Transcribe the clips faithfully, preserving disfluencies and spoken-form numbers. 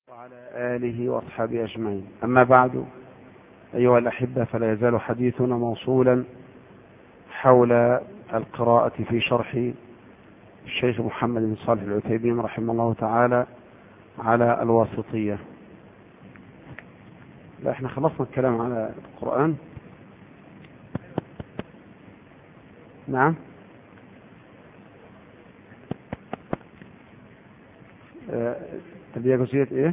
وعلى آله وأصحابه أجمعين. أما بعد، أيها الأحبة، فلا يزال حديثنا موصولا حول القراءة في شرح الشيخ محمد بن صالح العثيمين رحمه الله تعالى على الواسطية. لا احنا خلصنا الكلام على القرآن. نعم. تبقى جزئية ايه؟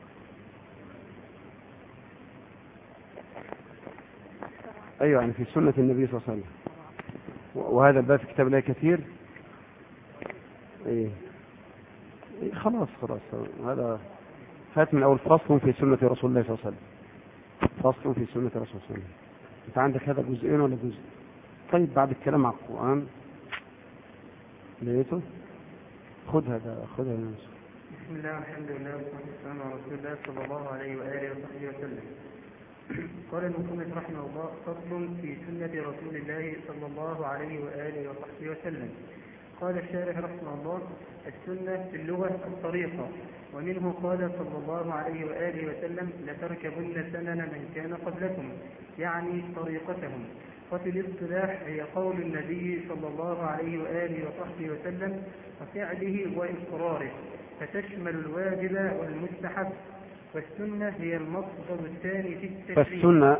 ايوه، يعني في سنة النبي صلى الله عليه وسلم، وهذا الباب في كتاب الله كثير. ايه, إيه خلاص خلاص هذا هات من اول فصل في سنة رسول الله صلى الله عليه وسلم. فصل في سنة رسول الله صلى الله عليه وسلم. انت عندك هذا جزئين ولا جزء؟ طيب بعد الكلام على القرآن لقيته؟ خذ هذا خذ هذا نفسه. بسم الله والحمد لله والصلاة والسلام على رسول الله صلى الله عليه وآله وصحبه وسلم. قال المصنف رحمه الله: فصل في سنة رسول الله صلى الله عليه وآله وصحبه وسلم. قال الشارح رحمه الله: السنة في اللغة الطريقة، ومنه قال صلى الله عليه وآله وسلم: لتركبن سنن من كان قبلكم، يعني طريقتهم. وفي الاصطلاح هي قول النبي صلى الله عليه وآله وصحبه وسلم وفعله وإقراره، فتشمل الواجب والمستحب. والسنة هي المصدر الثاني في التشريع. فالسنة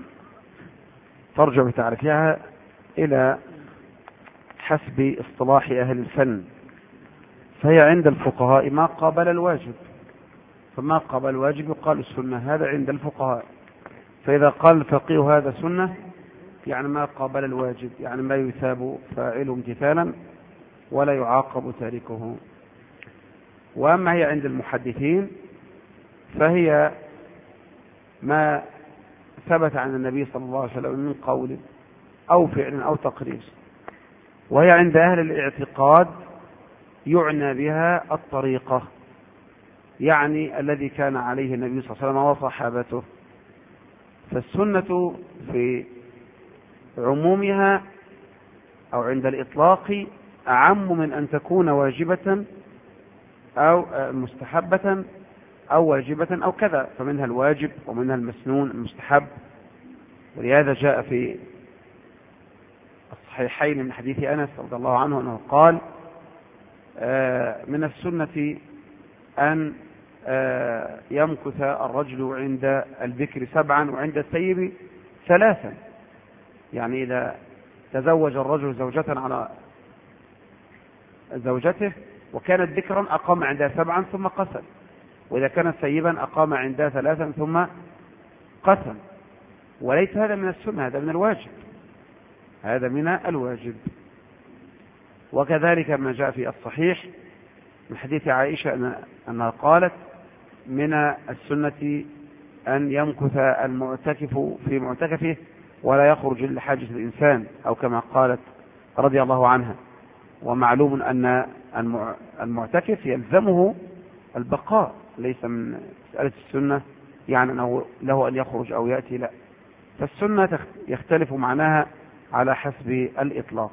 ترجع بتعريفها إلى حسب اصطلاح أهل الفن، فهي عند الفقهاء ما قابل الواجب، فما قابل الواجب يقال السنة، هذا عند الفقهاء. فإذا قال الفقيه هذا سنة، يعني ما قابل الواجب، يعني ما يثاب فاعله امتثالا ولا يعاقب تاركه. وأما هي عند المحدثين فهي ما ثبت عن النبي صلى الله عليه وسلم من قول أو فعل أو تقرير. وهي عند أهل الاعتقاد يعنى بها الطريقة، يعني الذي كان عليه النبي صلى الله عليه وسلم وصحابته. فالسنة في عمومها أو عند الإطلاق أعم من أن تكون واجبة أو مستحبة أو واجبة أو كذا، فمنها الواجب ومنها المسنون المستحب. ولهذا جاء في الصحيحين من حديث أنس رضي الله عنه أنه قال: من السنة أن يمكث الرجل عند البكر سبعا وعند الثيب ثلاثا، يعني إذا تزوج الرجل زوجة على زوجته وكانت ذكرا أقام عندها سبعا ثم قسم، وإذا كانت ثيبا أقام عندها ثلاثا ثم قسم. وليس هذا من السنة، هذا من الواجب، هذا من الواجب. وكذلك ما جاء في الصحيح من حديث عائشة أنها قالت: من السنة أن يمكث المعتكف في معتكفه ولا يخرج لحاجة الإنسان، أو كما قالت رضي الله عنها. ومعلوم أن المعتكف يلزمه البقاء، ليس من مسألة السنة يعني أنه له أن يخرج أو يأتي، لا. فالسنة يختلف معناها على حسب الإطلاق.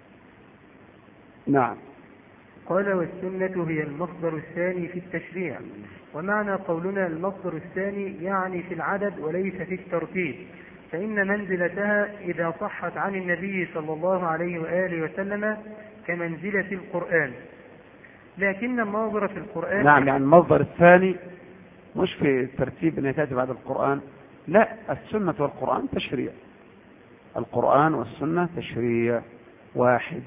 نعم. قال: والسنة هي المصدر الثاني في التشريع. ومعنى قولنا المصدر الثاني يعني في العدد وليس في الترتيب، فإن منزلتها إذا صحت عن النبي صلى الله عليه وآله وسلم كمنزلة القرآن. لكن الناظر في القرآن، نعم، يعني المصدر الثاني مش في الترتيب أن تأتي بعد القرآن، لا، السنة والقرآن تشريع، القرآن والسنة تشريع واحد،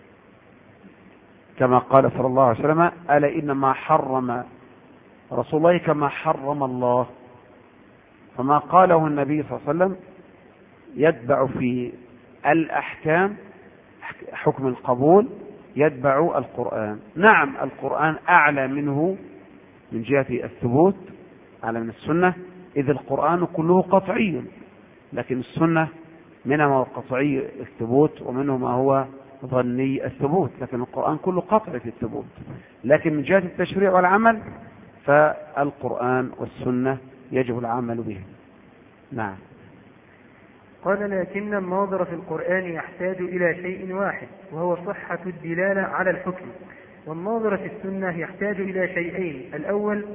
كما قال صلى الله عليه وسلم: ألا إنما حرم رسول الله كما حرم الله. فما قاله النبي صلى الله عليه وسلم يتبع في الأحكام حكم القبول، يتبع القرآن. نعم، القرآن أعلى منه من جهة الثبوت، أعلى من السنة، إذ القرآن كله قطعي، لكن السنة منها ما هو قطعي الثبوت ومنه ما هو ظني الثبوت، لكن القرآن كله قطعي في الثبوت. لكن من جهة التشريع والعمل فالقرآن والسنة يجب العمل به. نعم. قال: لكن الناظر في القرآن يحتاج إلى شيء واحد، وهو صحة الدلالة على الحكم. والناظر في السنة يحتاج إلى شيئين: الأول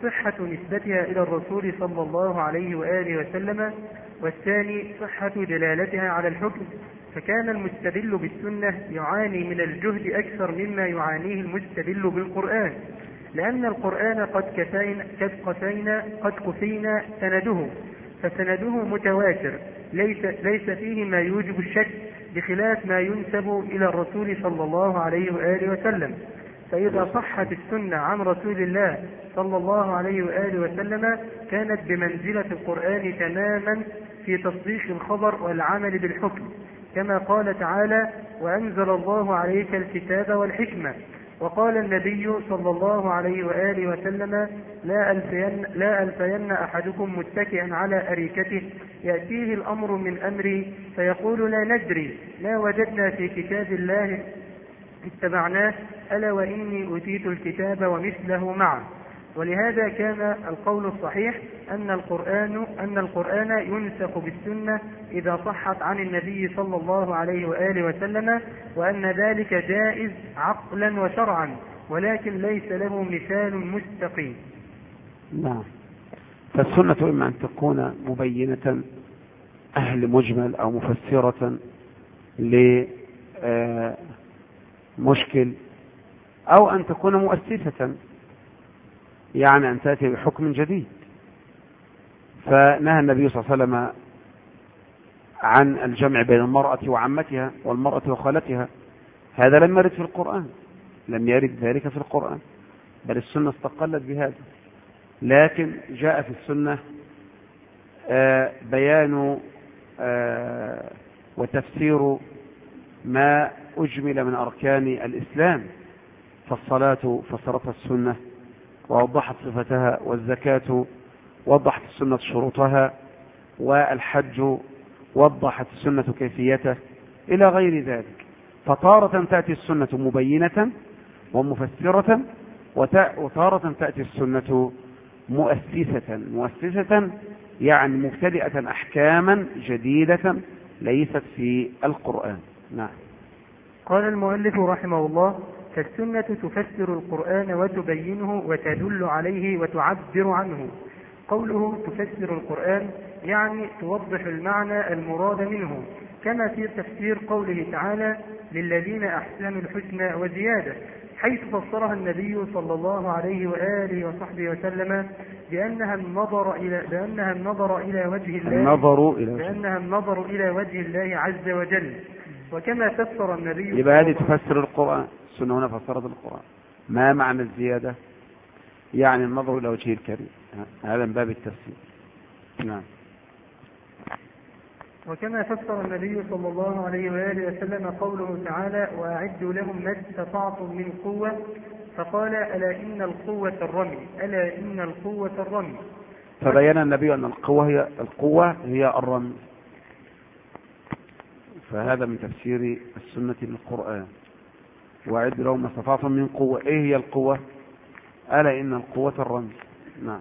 صحة نسبتها إلى الرسول صلى الله عليه وآله وسلم، والثاني صحة دلالتها على الحكم. فكان المستدل بالسنة يعاني من الجهد أكثر مما يعانيه المستدل بالقرآن، لأن القرآن قد كفينا قد كفينا قد كفينا سنده، فسنده متواتر ليس ليس فيه ما يوجب الشك، بخلاف ما ينسب إلى الرسول صلى الله عليه وآله وسلم. فإذا صحت السنة عن رسول الله صلى الله عليه وآله وسلم كانت بمنزلة القرآن تماما في تصديق الخبر والعمل بالحكم، كما قال تعالى: وأنزل الله عليك الكتاب والحكمة. وقال النبي صلى الله عليه وآله وسلم: لا ألفين, لا ألفين أحدكم متكئا على أريكته يأتيه الأمر من أمري فيقول لا ندري ما وجدنا في كتاب الله اتبعناه، ألا وإني أوتيت الكتاب ومثله معه. ولهذا كان القول الصحيح أن القرآن أن القرآن ينسخ بالسنة إذا صحت عن النبي صلى الله عليه وآله وسلم، وأن ذلك جائز عقلا وشرعا، ولكن ليس له مثال مستقيم. نعم. فالسنة إما أن تكون مبينة أهل مجمل أو مفسرة لمشكل، أو أن تكون مؤسسة، يعني أن تأتي بحكم جديد. فنهى النبي صلى الله عليه وسلم عن الجمع بين المرأة وعمتها والمرأة وخالتها، هذا لم يرد في القرآن، لم يرد ذلك في القرآن، بل السنة استقلت بهذا. لكن جاء في السنة بيان وتفسير ما أجمل من أركان الإسلام، فالصلاة فسرتها السنة ووضحت صفتها، والزكاة وضحت السنة شروطها، والحج وضحت السنة كيفيته، إلى غير ذلك. فطارة تأتي السنة مبينة ومفسرة، وتارة تأتي السنة مؤسسة مؤسسة يعني مبتدئة أحكاما جديدة ليست في القرآن. نعم. قال المؤلف رحمه الله: فالسنة تفسر القرآن وتبينه وتدل عليه وتعبر عنه. قوله تفسر القرآن يعني توضح المعنى المراد منه، كما في تفسير قوله تعالى: للذين أحسنوا الحسنى وزيادة، حيث فسرها النبي صلى الله عليه وآله وصحبه وسلم بأنها النظر إلى بأنها النظر إلى وجه الله النظر إلى بأنها النظر إلى وجه الله عز وجل. وكما فسر النبي يبقى هذه تفسر القرآن، السنة هنا فسرت القرآن. ما معنى الزيادة؟ يعني النظر إلى وجهه الكريم، هذا من باب التفسير. نعم. وكما فسر النبي صلى الله عليه وآله وسلم قوله تعالى: وأعدوا لهم ما استطعتم من قوة، فقال: ألا إن القوة الرمي ألا إن القوة الرمي فبين النبي أن القوة هي القوة هي الرمي. فهذا من تفسير السنة للقرآن. وأعدوا لهم ما استطعتم من قوة، إيه هي القوة؟ ألا إن القوة الرمي. نعم.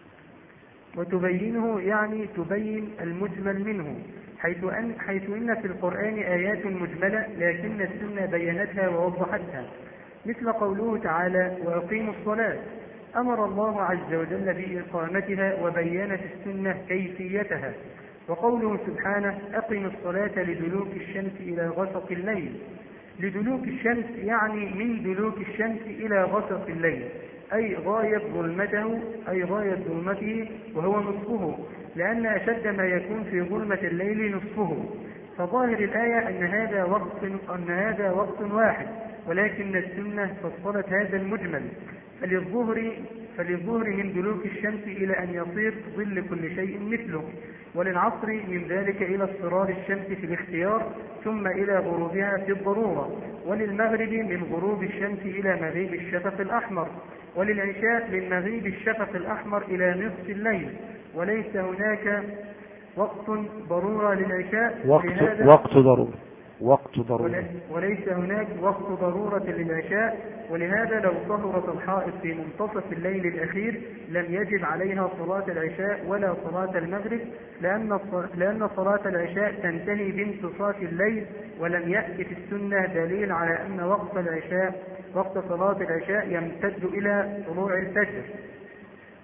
وتبينه يعني تبين المجمل منه، حيث أن, حيث إن في القرآن آيات مجملة لكن السنة بينتها ووضحتها، مثل قوله تعالى: وأقيموا الصلاة، أمر الله عز وجل بإقامتها وبينت السنة كيفيتها. وقوله سبحانه: أقم الصلاة لدلوك الشمس إلى غسق الليل، لدلوك الشمس يعني من دلوك الشمس إلى غسق الليل، أي غاية ظلمته أي غاية ظلمته وهو نصفه، لأن أشد ما يكون في ظلمة الليل نصفه. فظاهر الآية أن هذا وقت أن هذا وقت واحد، ولكن السنة فصلت هذا المجمل، فللظهر فللظهر من دلوك الشمس إلى أن يصير ظل كل شيء مثله، وللعصر من ذلك إلى اصفرار الشمس في الاختيار، ثم إلى غروبها في الضرورة، وللمغرب من غروب الشمس إلى مغيب الشفق الأحمر، وللعشاء من مغيب الشفق الأحمر إلى نصف الليل. وليس هناك وقت ضرورة للعشاء، وقت وقت ضرورة وقت ضرورة وليس هناك وقت ضرورة للعشاء، ولهذا لو طهرت الحائض في منتصف الليل الأخير لم يجب عليها صلاة العشاء ولا صلاة المغرب، لأن لأن صلاة العشاء تنتهي بانتصاف الليل، ولم يأتي في السنة دليل على أن وقت العشاء وقت صلاة العشاء يمتد إلى طلوع الفجر.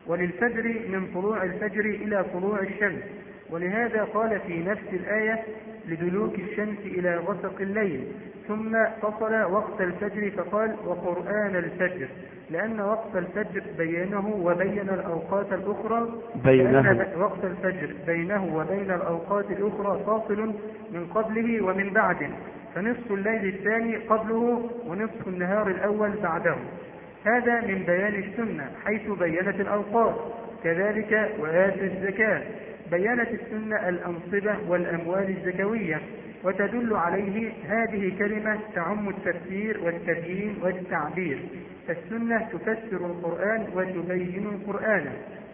وللفجر من طلوع الفجر إلى طلوع الشمس. ولهذا قال في نفس الآية لدلوك الشمس إلى غسق الليل، ثم فصل وقت الفجر فقال وقرآن الفجر، لأن وقت الفجر بينه وبين الأوقات الأخرى بينه وقت الفجر بينه وبين الأوقات الأخرى فاصل من قبله ومن بعده، فنصف الليل الثاني قبله ونصف النهار الأول بعده. هذا من بيان السنة حيث بينت الأوقات. كذلك وآت الزكاة بيّنت السنة الأنصبة والأموال الزكوية، وتدل عليه هذه كلمة تعم التفسير والتبيين والتعبير، فالسنة تفسر القرآن وتبين القرآن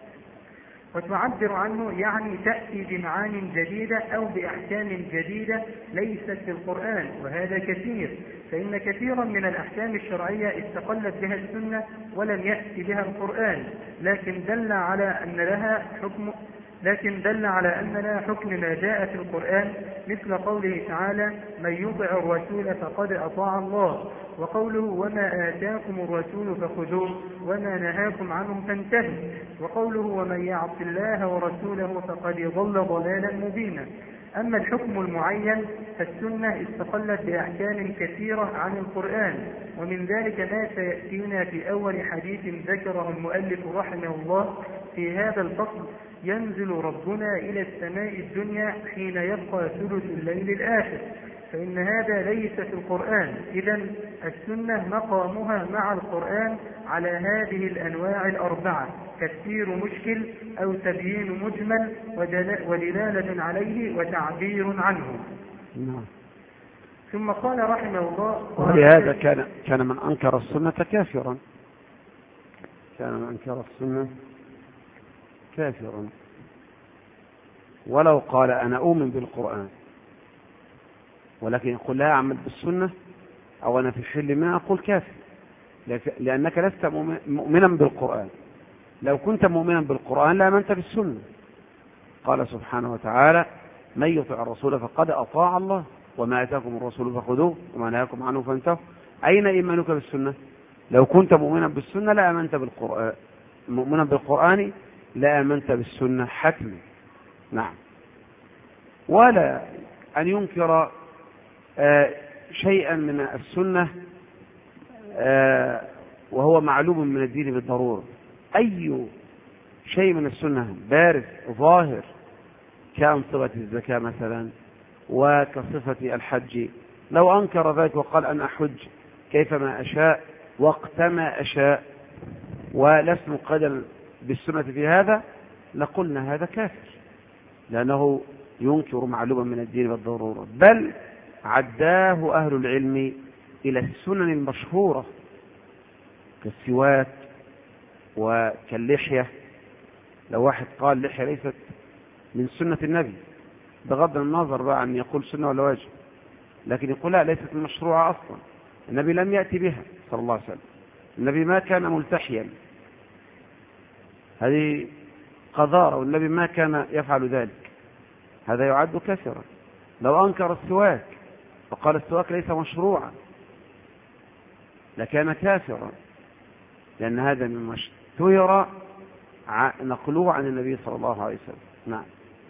وتعبر عنه، يعني تأتي بمعان جديدة أو بأحكام جديدة ليست في القرآن، وهذا كثير، فإن كثيرا من الأحكام الشرعية استقلت بها السنة ولم يأتي بها القرآن، لكن دل على أن لها حكم لكن دل على أن لا حكم ما جاء في القرآن، مثل قوله تعالى من يطع الرسول فقد أطاع الله، وقوله وما آتاكم الرسول فخذوه وما نهاكم عنه فانتهوا، وقوله ومن يعص الله ورسوله فقد ضل ضلالا مبينا. أما الحكم المعين فالسنة استقلت بأحكام كثيرة عن القرآن، ومن ذلك ما سيأتينا في أول حديث ذكره المؤلف رحمه الله في هذا الفصل: ينزل ربنا إلى السماء الدنيا حين يبقى ثلث الليل الآخر، فإن هذا ليس في القرآن. إذن السنة مقامها مع القرآن على هذه الأنواع الأربعة: تفسير مشكل أو تبيين مجمل ودلالة عليه وتعبير عنه. نعم. ثم قال رحمه الله: ولهذا كان كان من أنكر السنة كافرا كان من أنكر السنة كافرا ولو قال أنا أؤمن بالقرآن ولكن يقول لا أعمل بالسنة أو أنا في حل ما أقول كافر، لأنك لست مؤمنا بالقرآن. لو كنت مؤمنا بالقرآن لآمنت بالسنة. قال سبحانه وتعالى من يطع الرسول فقد أطاع الله وما آتاكم الرسول فخذوه وما نهاكم عنه فانتهوا. أين إيمانك بالسنة؟ لو كنت مؤمنا بالسنة لآمنت بالقرآن، مؤمنا بالقرآن لآمنت بالسنة حتما. نعم. ولا أن ينكر آه شيئا من السنة آه وهو معلوم من الدين بالضرورة. أي شيء من السنة بارز ظاهر كأنصبة الزكاة مثلا وكصفة الحج، لو أنكر ذلك وقال أن أحج كيفما أشاء وقتما أشاء ولست مقيدا بالسنة في هذا لقلنا هذا كافر، لأنه ينكر معلوما من الدين بالضرورة. بل عداه أهل العلم إلى السنن المشهورة كالسواك وكاللحية. لو واحد قال اللحية ليست من سنة النبي بغض النظر بقى عن يقول سنة ولا واجب، لكن يقول لا ليست المشروعة أصلا، النبي لم يأتي بها صلى الله عليه وسلم، النبي ما كان ملتحيا، هذه قذارة والنبي ما كان يفعل ذلك، هذا يعد كافرا. لو أنكر السواك وقال السواك ليس مشروعا لكان كافرا، لأن هذا مما اشتهر نقلوه عن النبي صلى الله عليه وسلم. نعم.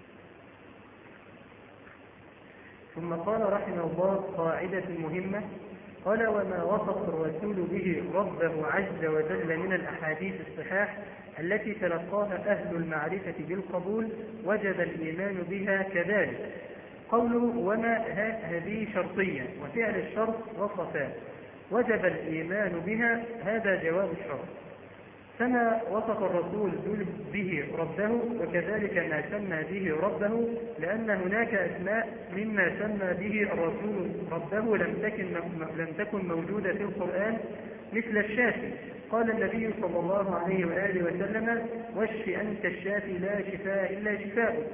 ثم قال رحمه الله قاعدة مهمة، قال وما وصف الرسول به ربه عز وجل من الأحاديث الصحاح التي تلقاها أهل المعرفة بالقبول وجب الإيمان بها كذلك. قوله وما هذه شرطية وفعل الشرط وصفا وجب الإيمان بها، هذا جواب الشرط. كما وصف الرسول به ربه وكذلك ما سمى به ربه، لأن هناك أسماء مما سمى به الرسول ربه لم تكن لم تكن موجودة في القرآن، مثل الشافي. قال النبي صلى الله عليه وآله وسلم واشف أنت الشافي لا شفاء إلا شفاء.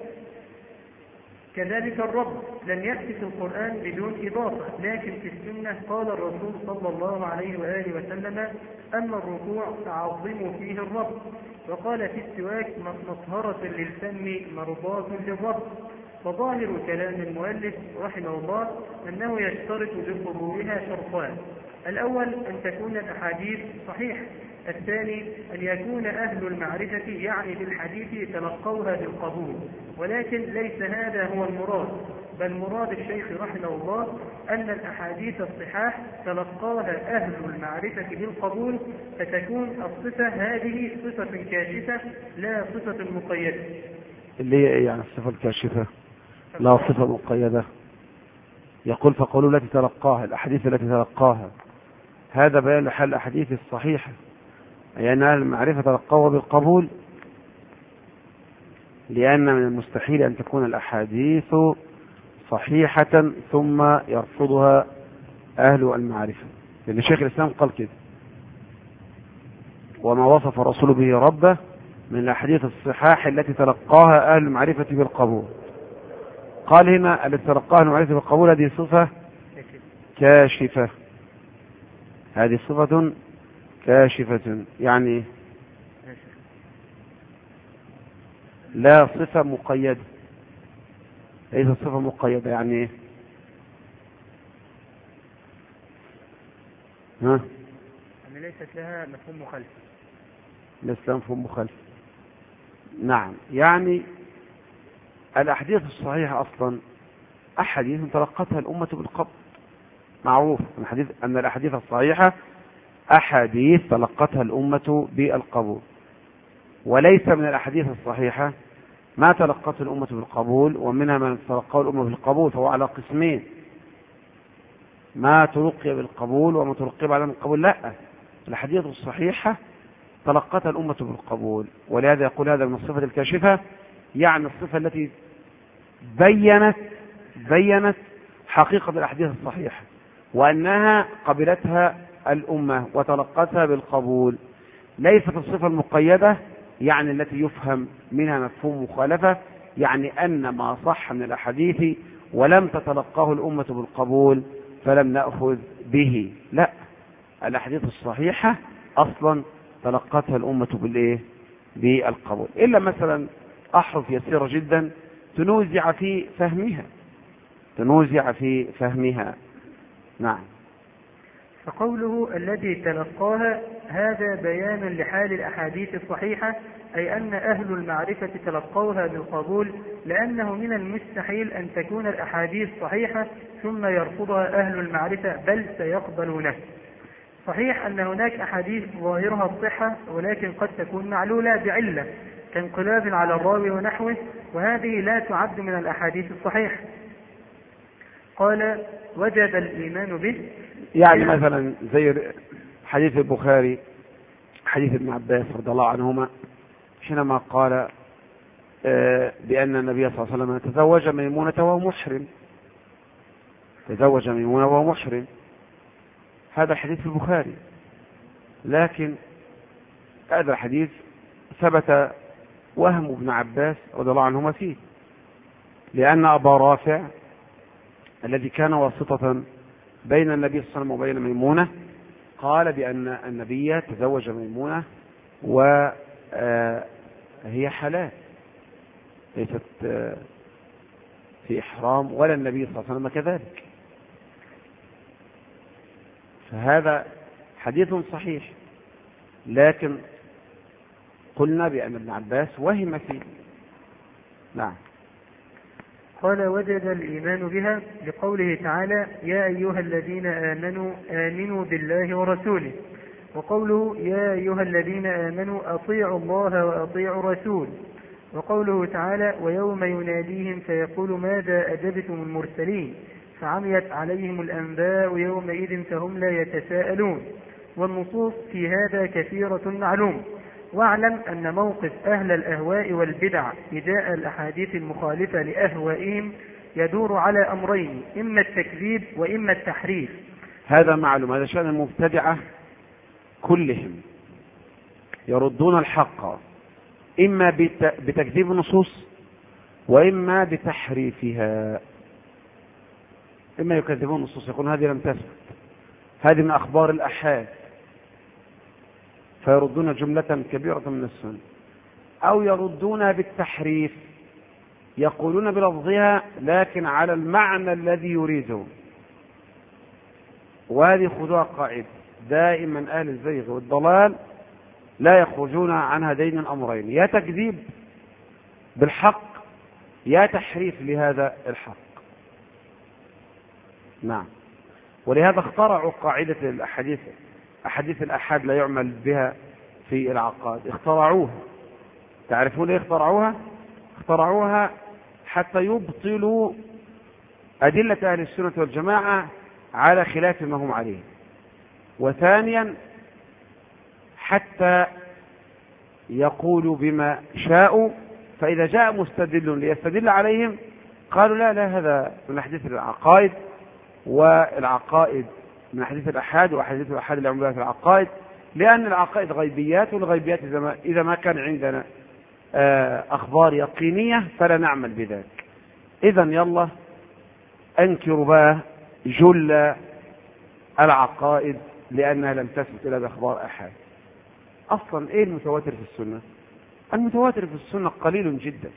كذلك الرب لم يأتي في القرآن بدون إضافة، لكن في السنة قال الرسول صلى الله عليه وآله وسلم أما الركوع فعظموا فيه الرب، وقال في السواك مطهرة للفم مرضاة للرب. فظاهر كلام المؤلف رحمه الله أنه يشترط لقبولها شرطان: الأول أن تكون الأحاديث صحيحة، الثاني أن يكون أهل المعرفة يعني بالحديث تلقوها بالقبول، ولكن ليس هذا هو المراد، بل مراد الشيخ رحمه الله أن الأحاديث الصحاح تلقاها أهل المعرفة بالقبول، فتكون الصفة هذه صفة كاشفة لا صفة مقيدة. اللي هي يعني الصفة الكاشفة لا صفة مقيدة. يقول فقولوا التي تلقاها، الأحاديث التي تلقاها، هذا بيان لحال الأحاديث الصحيحة، أي أن أهل المعرفة تلقوها بالقبول، لأن من المستحيل أن تكون الأحاديث صحيحة ثم يرفضها أهل المعرفة، لأن شيخ الإسلام قال كده: وما وصف الرسول به ربه من الأحاديث الصحاح التي تلقاها أهل المعرفة بالقبول. قال هنا التي تلقاها أهل المعرفة بالقبول هذه صفة كاشفة، هذه صفة كاشفة، يعني لا صفة مقيدة، ليست صفة مقيدة. يعني ها؟ يعني ليست لها مفهوم مخالف. ليست لها مفهوم مخالف. نعم، يعني الأحاديث الصحيحة أصلا أحاديث تلقتها الأمة بالقبول، معروف أن الأحاديث الصحيحة أحاديث تلقتها الأمة بالقبول، وليس من الأحاديث الصحيحة ما تلقته الأمة بالقبول ومنها من تلقاه الأمة بالقبول، فهو على قسمين: ما تلقي بالقبول وما تلقي بعدم القبول. لا، الحديث الصحيحة تلقتها الأمة بالقبول، ولهذا يقول هذا من الصفة الكاشفة، يعني الصفة التي بينت بينت حقيقة الأحاديث الصحيحة وأنها قبلتها الأمة وتلقتها بالقبول. ليست الصفة المقيدة يعني التي يفهم منها مفهوم مخالفة، يعني أن ما صح من الأحاديث ولم تتلقاه الأمة بالقبول فلم نأخذ به. لا، الأحاديث الصحيحة أصلا تلقتها الأمة بالإيه؟ بالقبول، إلا مثلا أحرف يسيرة جدا تنوزع في فهمها تنوزع في فهمها نعم. فقوله الذي تلقاها هذا بيان لحال الأحاديث الصحيحة، أي أن أهل المعرفة تلقوها بالقبول، لأنه من المستحيل أن تكون الأحاديث صحيحة ثم يرفضها أهل المعرفة، بل سيقبلونه. صحيح أن هناك أحاديث ظاهرها الصحة ولكن قد تكون معلولة بعلة كانقلاب على الراوي ونحوه، وهذه لا تعد من الأحاديث الصحيحة. قال وجب الإيمان به، يعني مثلا زي حديث البخاري حديث ابن عباس رضي الله عنهما حينما قال بأن النبي صلى الله عليه وسلم تزوج ميمونة وهو محرم تزوج ميمونة وهو محرم هذا الحديث في البخاري، لكن هذا الحديث ثبت وهم ابن عباس رضي الله عنهما فيه، لأن أبا رافع الذي كان واسطة بين النبي صلى الله عليه وسلم وبين ميمونة قال بأن النبي تزوج ميمونة وهي حلال، ليست في إحرام، ولا النبي صلى الله عليه وسلم كذلك، فهذا حديث صحيح، لكن قلنا بأن ابن عباس وهم فيه. نعم. قال وجد الإيمان بها لقوله تعالى يا أيها الذين آمنوا آمنوا بالله ورسوله، وقوله يا أيها الذين آمنوا أطيعوا الله وأطيعوا الرسول، وقوله تعالى ويوم يناديهم فيقول ماذا أجبتم المرسلين فعميت عليهم الأنباء يومئذ فهم لا يتساءلون. والنصوص في هذا كثيرة معلوم. واعلم أن موقف أهل الأهواء والبدع إجاء الأحاديث المخالفة لأهوائهم يدور على أمرين، إما التكذيب وإما التحريف. هذا معلوم، هذا شأن المبتدعة كلهم، يردون الحق إما بتكذيب النصوص وإما بتحريفها. إما يكذبون النصوص يقولون هذه لم تثبت، هذه من أخبار الآحاد، فيردون جملة كبيرة من السنة، أو يردون بالتحريف يقولون بلفظها لكن على المعنى الذي يريده. وهذه خذوها قاعدة دائما، أهل الزيغ والضلال لا يخرجون عن هذين الأمرين، يا تكذيب بالحق يا تحريف لهذا الحق. نعم. ولهذا اخترعوا قاعدة الأحاديث، أحاديث الأحاد لا يعمل بها في العقائد، اخترعوها. تعرفون ليه اخترعوها؟ اخترعوها حتى يبطلوا أدلة أهل السنة والجماعة على خلاف ما هم عليه، وثانيا حتى يقولوا بما شاءوا، فإذا جاء مستدل ليستدل عليهم قالوا لا لا هذا من حديث العقائد، والعقائد من حديث الأحاد، وحديث الأحاد اللي عملها في العقائد، لأن العقائد غيبيات، والغيبيات إذا ما كان عندنا أخبار يقينية فلا نعمل بذلك. إذا يلا أنكروا بقى جل العقائد لأنها لم تثبت إلا بأخبار أحاد. أصلا إيه المتواتر في السنة؟ المتواتر في السنة قليل جدا.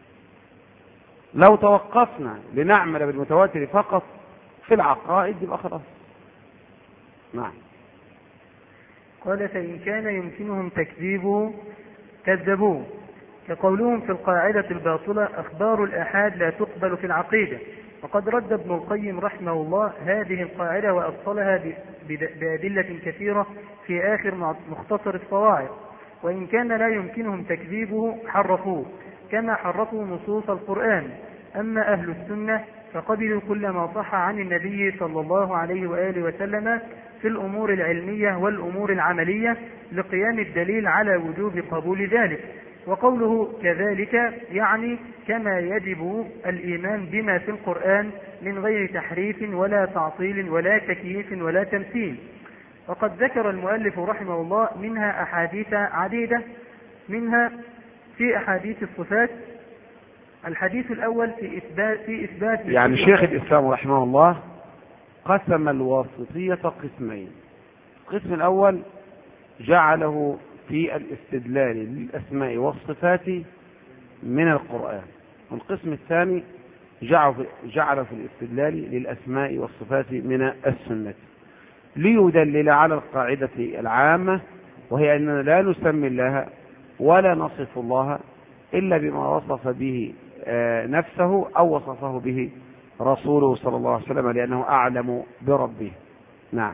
لو توقفنا لنعمل بالمتواتر فقط في العقائد يبقى خلاص. نعم. قال فإن كان يمكنهم تكذيبه كذبوه، كقولهم في القاعدة الباطلة أخبار الآحاد لا تقبل في العقيدة. وقد رد ابن القيم رحمه الله هذه القاعدة وأبطلها بأدلة كثيرة في آخر مختصر الصواعق. وإن كان لا يمكنهم تكذيبه حرفوه كما حرفوا نصوص القرآن. أما أهل السنة فقبلوا كل ما صح عن النبي صلى الله عليه وآله وسلم في الأمور العلمية والأمور العملية لقيام الدليل على وجوب قبول ذلك. وقوله كذلك يعني كما يجب الإيمان بما في القرآن من غير تحريف ولا تعطيل ولا تكييف ولا تمثيل. وقد ذكر المؤلف رحمه الله منها أحاديث عديدة، منها في أحاديث الصفات. الحديث الأول في إثبات, في إثبات يعني شيخ الإسلام رحمه الله قسم الواسطية قسمين. القسم الأول جعله في الاستدلال للأسماء والصفات من القرآن، والقسم الثاني جعله في الاستدلال للأسماء والصفات من السنة، ليدلل على القاعدة العامة، وهي أننا لا نسمي الله ولا نصف الله إلا بما وصف به نفسه أو وصفه به رسوله صلى الله عليه وسلم، لأنه أعلم بربه. نعم.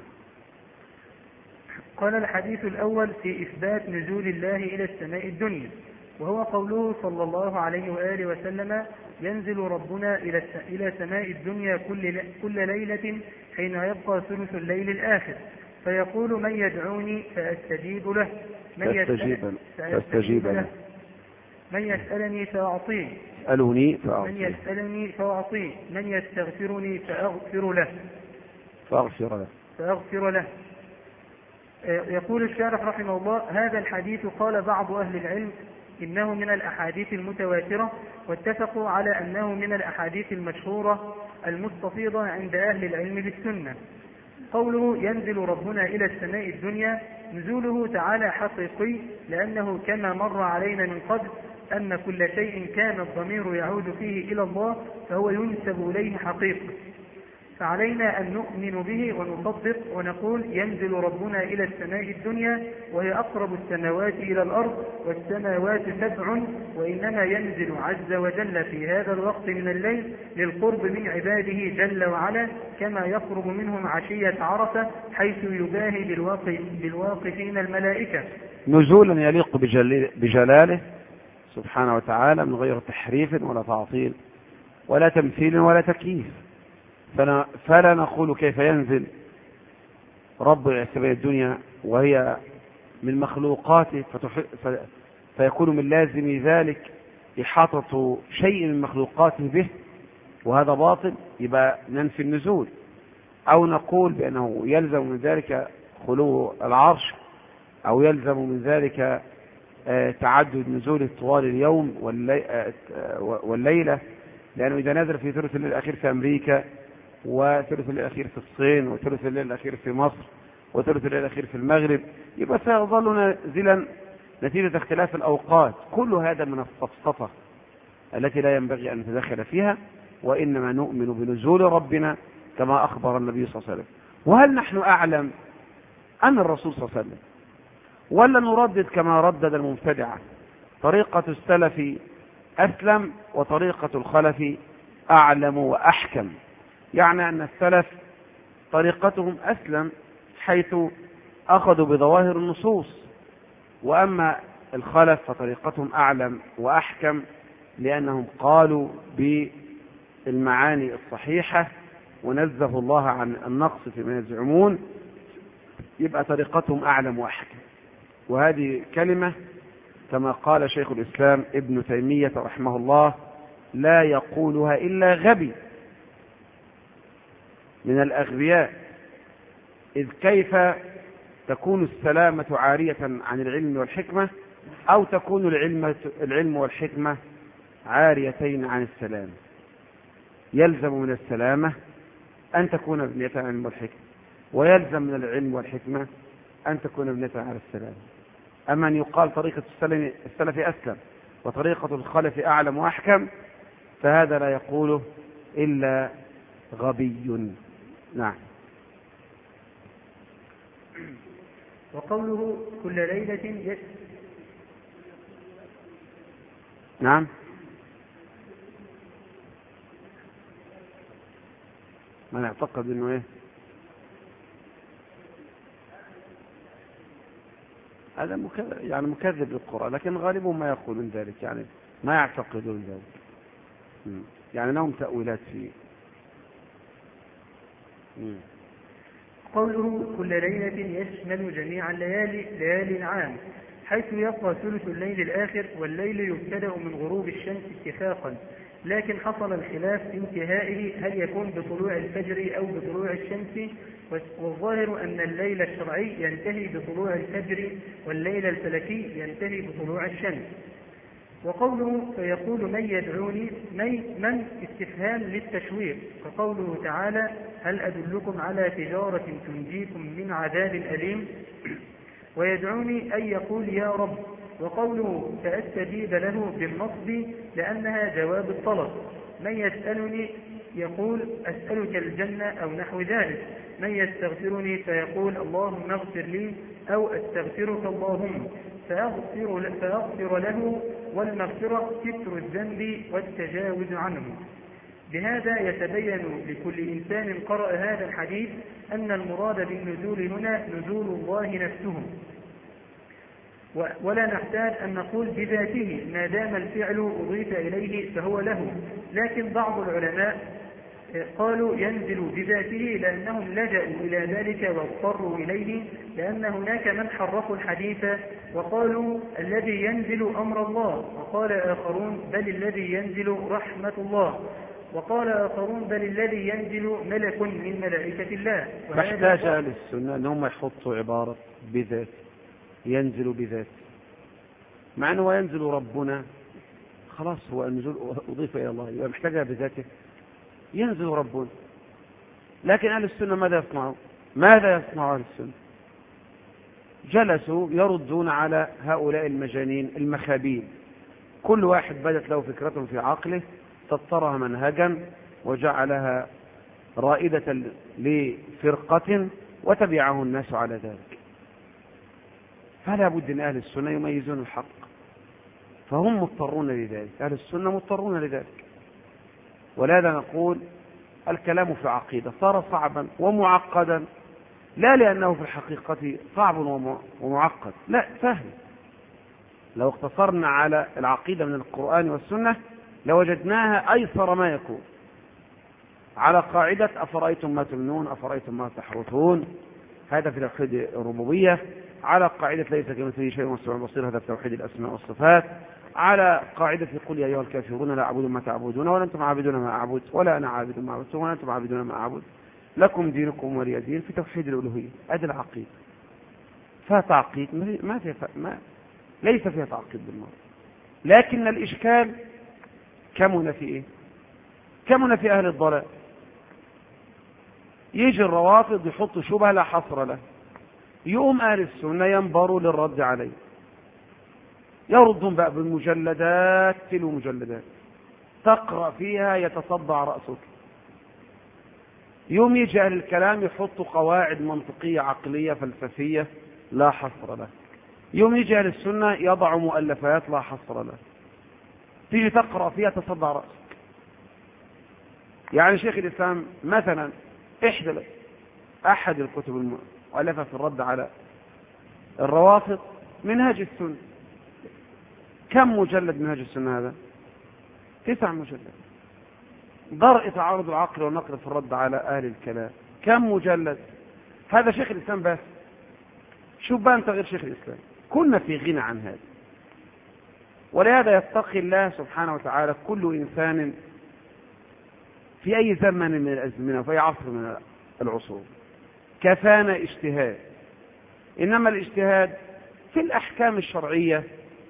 قال الحديث الأول في إثبات نزول الله إلى السماء الدنيا، وهو قوله صلى الله عليه وآله وسلم ينزل ربنا إلى سماء الدنيا كل ليلة حين يبقى ثلث الليل الآخر، فيقول من يدعوني فأستجيب له، من فأستجيب له، من يسألني فأعطيه، أسألني فأعطيه، من يسألني فأعطيه، من يستغفرني فأغفر له فأغفر له فأغفر له. يقول الشارح رحمه الله هذا الحديث قال بعض أهل العلم إنه من الأحاديث المتواترة، واتفقوا على أنه من الأحاديث المشهورة المستفيضة عند أهل العلم بالسنة. قوله ينزل ربنا إلى السماء الدنيا، نزوله تعالى حقيقي، لأنه كما مر علينا من قبل أن كل شيء كان الضمير يعود فيه إلى الله فهو ينسب إليه حقيقة، فعلينا أن نؤمن به ونصدق ونقول ينزل ربنا إلى السماء الدنيا وهي أقرب السماوات إلى الأرض، والسماوات سبع، وإنما ينزل عز وجل في هذا الوقت من الليل للقرب من عباده جل وعلا، كما يقرب منهم عشية عرفة حيث يباهي بالواقفين الملائكة، نزولا يليق بجلاله سبحانه وتعالى من غير تحريف ولا تعطيل ولا تمثيل ولا تكييف. فلا نقول كيف ينزل رب إلى السماء الدنيا وهي من مخلوقاته فيكون من لازم ذلك إحاطة شيء من مخلوقاته به، وهذا باطل، يبقى ننفي النزول. أو نقول بأنه يلزم من ذلك خلو العرش، أو يلزم من ذلك تعدد نزول طوال اليوم والليلة، لأنه إذا نزل في ثلث الليل الأخير في أمريكا، وثلث الليل الأخير في الصين، وثلث الليل الأخير في مصر، وثلث الليل الأخير في المغرب، يبقى سيظل نازلا نتيجة اختلاف الأوقات. كل هذا من السفسطة التي لا ينبغي أن نتدخل فيها، وإنما نؤمن بنزول ربنا كما أخبر النبي صلى الله عليه وسلم. وهل نحن أعلم أن الرسول صلى الله عليه وسلم ولا نردد كما ردد المبتدعة طريقة السلف أسلم وطريقة الخلف أعلم وأحكم، يعني أن السلف طريقتهم أسلم حيث أخذوا بظواهر النصوص، وأما الخلف فطريقتهم أعلم وأحكم لأنهم قالوا بالمعاني الصحيحة ونزه الله عن النقص فيما يزعمون، يبقى طريقتهم أعلم وأحكم. وهذه كلمة كما قال شيخ الإسلام ابن تيمية رحمه الله لا يقولها إلا غبي من الأغبياء، إذ كيف تكون السلامة عارية عن العلم والحكمة أو تكون العلم, العلم والحكمة عاريتين عن السلام؟ يلزم من السلامة أن تكون مبنية على العلم والحكمة، ويلزم من العلم والحكمة أن تكون مبنية على السلام. أما أن يقال طريقة السلف أسلم وطريقة الخلف أعلم وأحكم فهذا لا يقوله إلا غبي. نعم. وقوله كل ليلة يس نعم. ما نعتقد انه ايه؟ هذا مكذب، يعني مكذب للقرآن، لكن غالبهم ما يقولون ذلك، يعني ما يعتقدون ذلك، يعني لهم تأويلات فيه. قوله كل ليلة يشمل جميع الليالي ليالي العام، حيث يبقى ثلث الليل الآخر والليل يبتدأ من غروب الشمس اتفاقا، لكن حصل الخلاف في انتهائه هل يكون بطلوع الفجر أو بطلوع الشمس، والظاهر أن الليل الشرعي ينتهي بطلوع الفجر والليل الفلكي ينتهي بطلوع الشمس. وقوله فيقول من يدعوني من استفهام للتشويق، كقوله تعالى هل أدلكم على تجارة تنجيكم من عذاب أليم، ويدعوني أن يقول يا رب. وقوله فأستجيب له بالنصب لأنها جواب الطلب، من يسألني يقول أسألك الجنة أو نحو ذلك، من يستغفرني فيقول اللهم اغفر لي أو أستغفرك اللهم فأغفر, فأغفر له، والمغفرة ستر الذنب والتجاوز عنه. بهذا يتبين لكل إنسان قرأ هذا الحديث أن المراد بالنزول هنا نزول الله نفسه، ولا نحتاج أن نقول بذاته ما دام الفعل أضيف إليه فهو له، لكن بعض العلماء قالوا ينزل بذاته لأنهم لجأوا إلى ذلك واضطروا إليه، لأن هناك من حرفوا الحديث وقالوا الذي ينزل أمر الله، وقال آخرون بل الذي ينزل رحمة الله، وقال آخرون بل الذي ينزل ملك من ملائكة الله. فاحتاج أهل السنة أنهم يحطوا عبارة بذات، ينزل بذات، مع أنه ينزل ربنا خلاص هو النزول أضيف إلى الله، يبقى محتاجها بذاته ينزل ربنا. لكن أهل السنة ماذا يصنعوا؟ ماذا يصنع أهل السنة؟ جلسوا يردون على هؤلاء المجانين المخابين، كل واحد بدت له فكرة في عقله سطرها منهجا وجعلها رائدة لفرقة وتبعه الناس على ذلك. فلا بد أن أهل السنة يميزون الحق، فهم مضطرون لذلك، أهل السنة مضطرون لذلك. ولهذا نقول الكلام في عقيدة صار صعبا ومعقدا، لا لأنه في الحقيقة صعب ومعقد، لا سهل. لو اقتصرنا على العقيدة من القرآن والسنة لوجدناها أيسر ما يكون، على قاعدة أفرأيتم ما تمنون أفرأيتم ما تحرثون، هذا في توحيد الربوبية، على قاعدة ليس كمثله شيء وهو السميع البصير، هذا في توحيد الأسماء والصفات، على قاعدة قل يا أيها الكافرون لا أعبد ما تعبدون ولا أنتم عابدون ما أعبد ولا أنا عابد ما عبدتم ولا أنتم عابدون ما أعبد لكم دينكم ولي دين، في توحيد الألوهية. هذه العقيدة فيها تعقيد، ما فيها ما ليس فيها تعقيد بالمرة، لكن الإشكال كمن في إيه؟ كمن في أهل الضلال. يجي الروافض يحطوا شبهة لا حصر له، يقوم أهل السنة ينبروا للرد عليه، يردون بقى بالمجلدات تلو مجلدات تقرأ فيها يتصدع رأسك. يوم يجي أهل الكلام يحطوا قواعد منطقية عقلية فلسفية لا حصر له، يوم يجي أهل السنة يضع مؤلفات لا حصر له، تيجي تقرأ فيها تصدع رأسك. يعني شيخ الإسلام مثلا إحدى أحد الكتب المؤلفة في الرد على الروافض منهاج السنة. كم مجلد منهاج السنة هذا؟ تسع مجلد. درء تعارض العقل والنقل في الرد على أهل الكلام كم مجلد؟ هذا شيخ الإسلام بس. شوف بقى أنت غير شيخ الإسلام، كنا في غنى عن هذا. ولهذا يتقي الله سبحانه وتعالى كل إنسان في أي زمن من الأزمنة وفي أي عصر من العصور. كفانا اجتهاد، إنما الاجتهاد في الأحكام الشرعية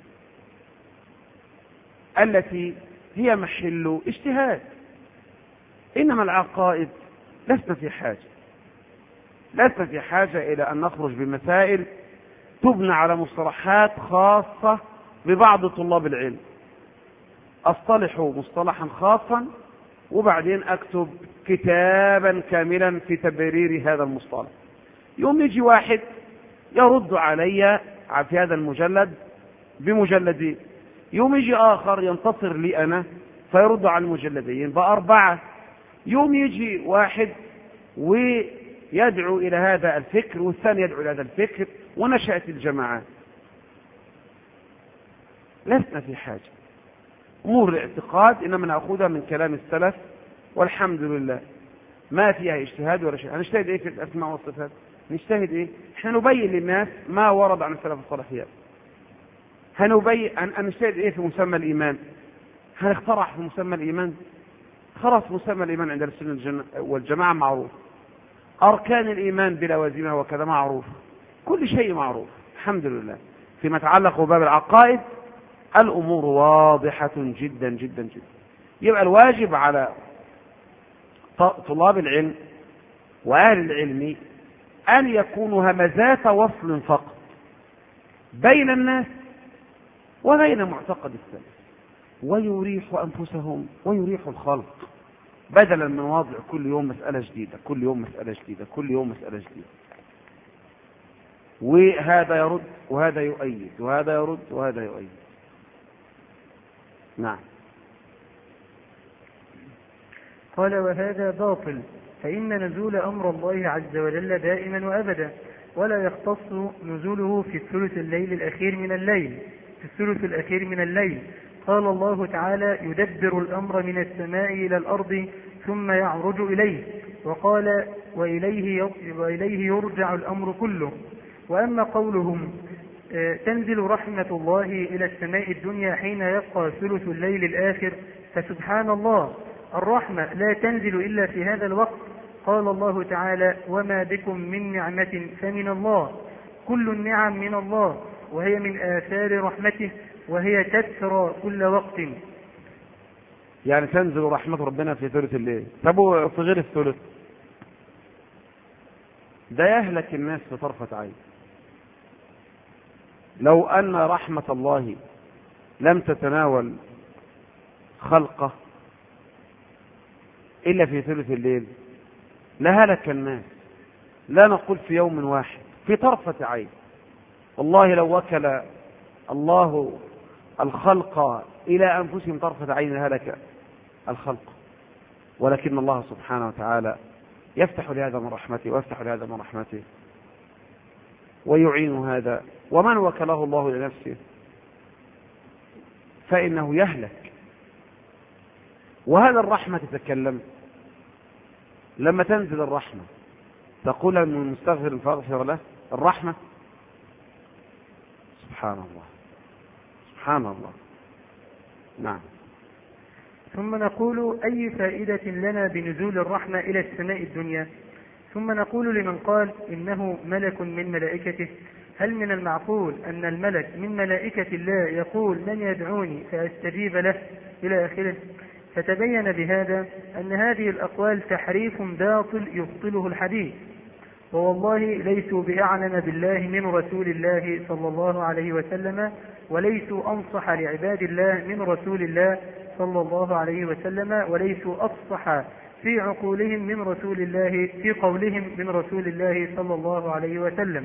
التي هي محل اجتهاد، إنما العقائد لسنا في حاجة لسنا في حاجة إلى أن نخرج بمسائل تبنى على مصطلحات خاصة ببعض طلاب العلم. أصطلحوا مصطلحا خاصا وبعدين أكتب كتابا كاملا في تبرير هذا المصطلح. يوم يجي واحد يرد علي في هذا المجلد بمجلدين، يوم يجي آخر ينتصر لي أنا فيرد على المجلدين بأربعة، يوم يجي واحد ويدعو إلى هذا الفكر والثاني يدعو إلى هذا الفكر ونشأت الجماعات. لسنا في حاجة. أمور الاعتقاد إنما نأخذها من كلام السلف والحمد لله، ما فيها اجتهاد ولا شيء. هنجتهد إيه في الأسماء والصفات؟ نجتهد إيه؟ إحنا نبين للناس ما ورد عن السلف الصالحين. هنبين أن نجتهد إيه في مسمى الإيمان؟ هنخترع في مسمى الإيمان؟ خلاص مسمى الإيمان عند السنة والجماعة معروف، أركان الإيمان بلوازمها وكذا معروف، كل شيء معروف الحمد لله. فيما يتعلق بباب العقائد الأمور واضحة جدا جدا جدا. يبقى الواجب على طلاب العلم وأهل العلم أن يكونوا همزات وصل فقط بين الناس وبين معتقد السلف، ويريحوا أنفسهم ويريحوا الخلق، بدلا من وضع كل يوم مسألة جديدة كل يوم مسألة جديدة كل يوم مسألة جديدة، وهذا يرد وهذا يؤيد وهذا يرد وهذا يؤيد. نعم. قال: وهذا باطل، فإن نزول أمر الله عز وجل دائما وأبدا، ولا يختص نزوله في الثلث الليل الأخير من الليل في الثلث الأخير من الليل. قال الله تعالى: يدبر الأمر من السماء إلى الأرض ثم يعرج إليه. وقال: وإليه وإليه يرجع الأمر كله. وأما قولهم تنزل رحمة الله إلى السماء الدنيا حين يبقى ثلث الليل الآخر، فسبحان الله، الرحمة لا تنزل إلا في هذا الوقت. قال الله تعالى: وما بكم من نعمة فمن الله. كل النعم من الله، وهي من آثار رحمته، وهي تسرى كل وقت. يعني تنزل رحمة ربنا في ثلث الليل. طب في غير الثلث ده يهلك الناس في طرفة عين. لو أن رحمة الله لم تتناول خلقه إلا في ثلث الليل لهلك الناس، لا نقول في يوم واحد، في طرفة عين. والله لو وكل الله الخلق إلى أنفسهم طرفة عين هلك الخلق، ولكن الله سبحانه وتعالى يفتح لهذا من رحمته ويفتح لهذا من رحمته ويعين هذا. ومن وكله الله لنفسه فإنه يهلك. وهذا الرحمة تتكلم لما تنزل الرحمة تقول من المستغفر فاغفر له الرحمة. سبحان الله سبحان الله. نعم. ثم نقول: أي فائدة لنا بنزول الرحمة إلى السماء الدنيا؟ ثم نقول لمن قال إنه ملك من ملائكته: هل من المعقول أن الملك من ملائكة الله يقول من يدعوني فأستجيب له إلى آخره؟ فتبين بهذا أن هذه الأقوال تحريف باطل يبطله الحديث. ووالله ليسوا بأعلم بالله من رسول الله صلى الله عليه وسلم، وليسوا أنصح لعباد الله من رسول الله صلى الله عليه وسلم، وليسوا أفصح في عقولهم من رسول الله في قولهم من رسول الله صلى الله عليه وسلم.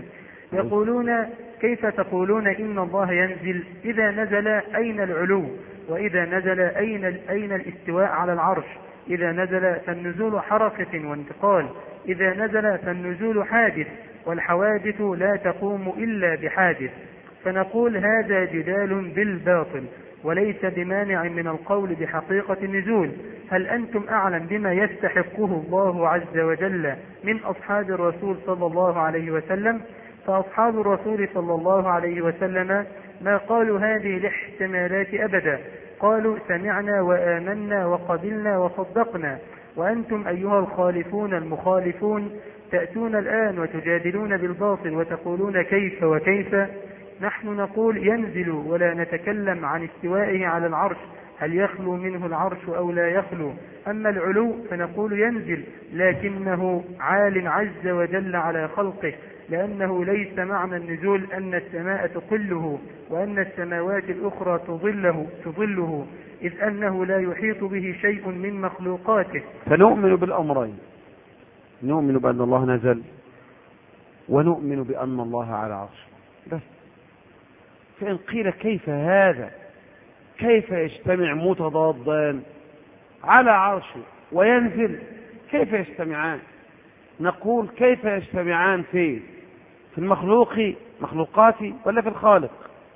يقولون كيف تقولون إن الله ينزل؟ إذا نزل أين العلو؟ وإذا نزل أين, أين الاستواء على العرش؟ إذا نزل فالنزول حركة وانتقال، إذا نزل فالنزول حادث، والحوادث لا تقوم إلا بحادث. فنقول هذا جدال بالباطل وليس بمانع من القول بحقيقة النزول. هل أنتم أعلم بما يستحقه الله عز وجل من أصحاب الرسول صلى الله عليه وسلم؟ فأصحاب الرسول صلى الله عليه وسلم ما قالوا هذه الاحتمالات أبدا، قالوا سمعنا وآمنا وقبلنا وصدقنا. وأنتم أيها الخالفون المخالفون تأتون الآن وتجادلون بالباطل وتقولون كيف وكيف. نحن نقول ينزل ولا نتكلم عن استوائه على العرش، هل يخلو منه العرش أو لا يخلو. أما العلو فنقول ينزل لكنه عال عز وجل على خلقه، لأنه ليس معنى النزول أن السماء تقله وأن السماوات الأخرى تظله, تظله إذ أنه لا يحيط به شيء من مخلوقاته. فنؤمن بالأمرين، نؤمن بأن الله نزل ونؤمن بأن الله على عرش بس. فإن قيل كيف هذا، كيف يجتمع متضادان على عرشه وينزل، كيف يجتمعان؟ نقول كيف يجتمعان في في المخلوق مخلوقاتي ولا في الخالق؟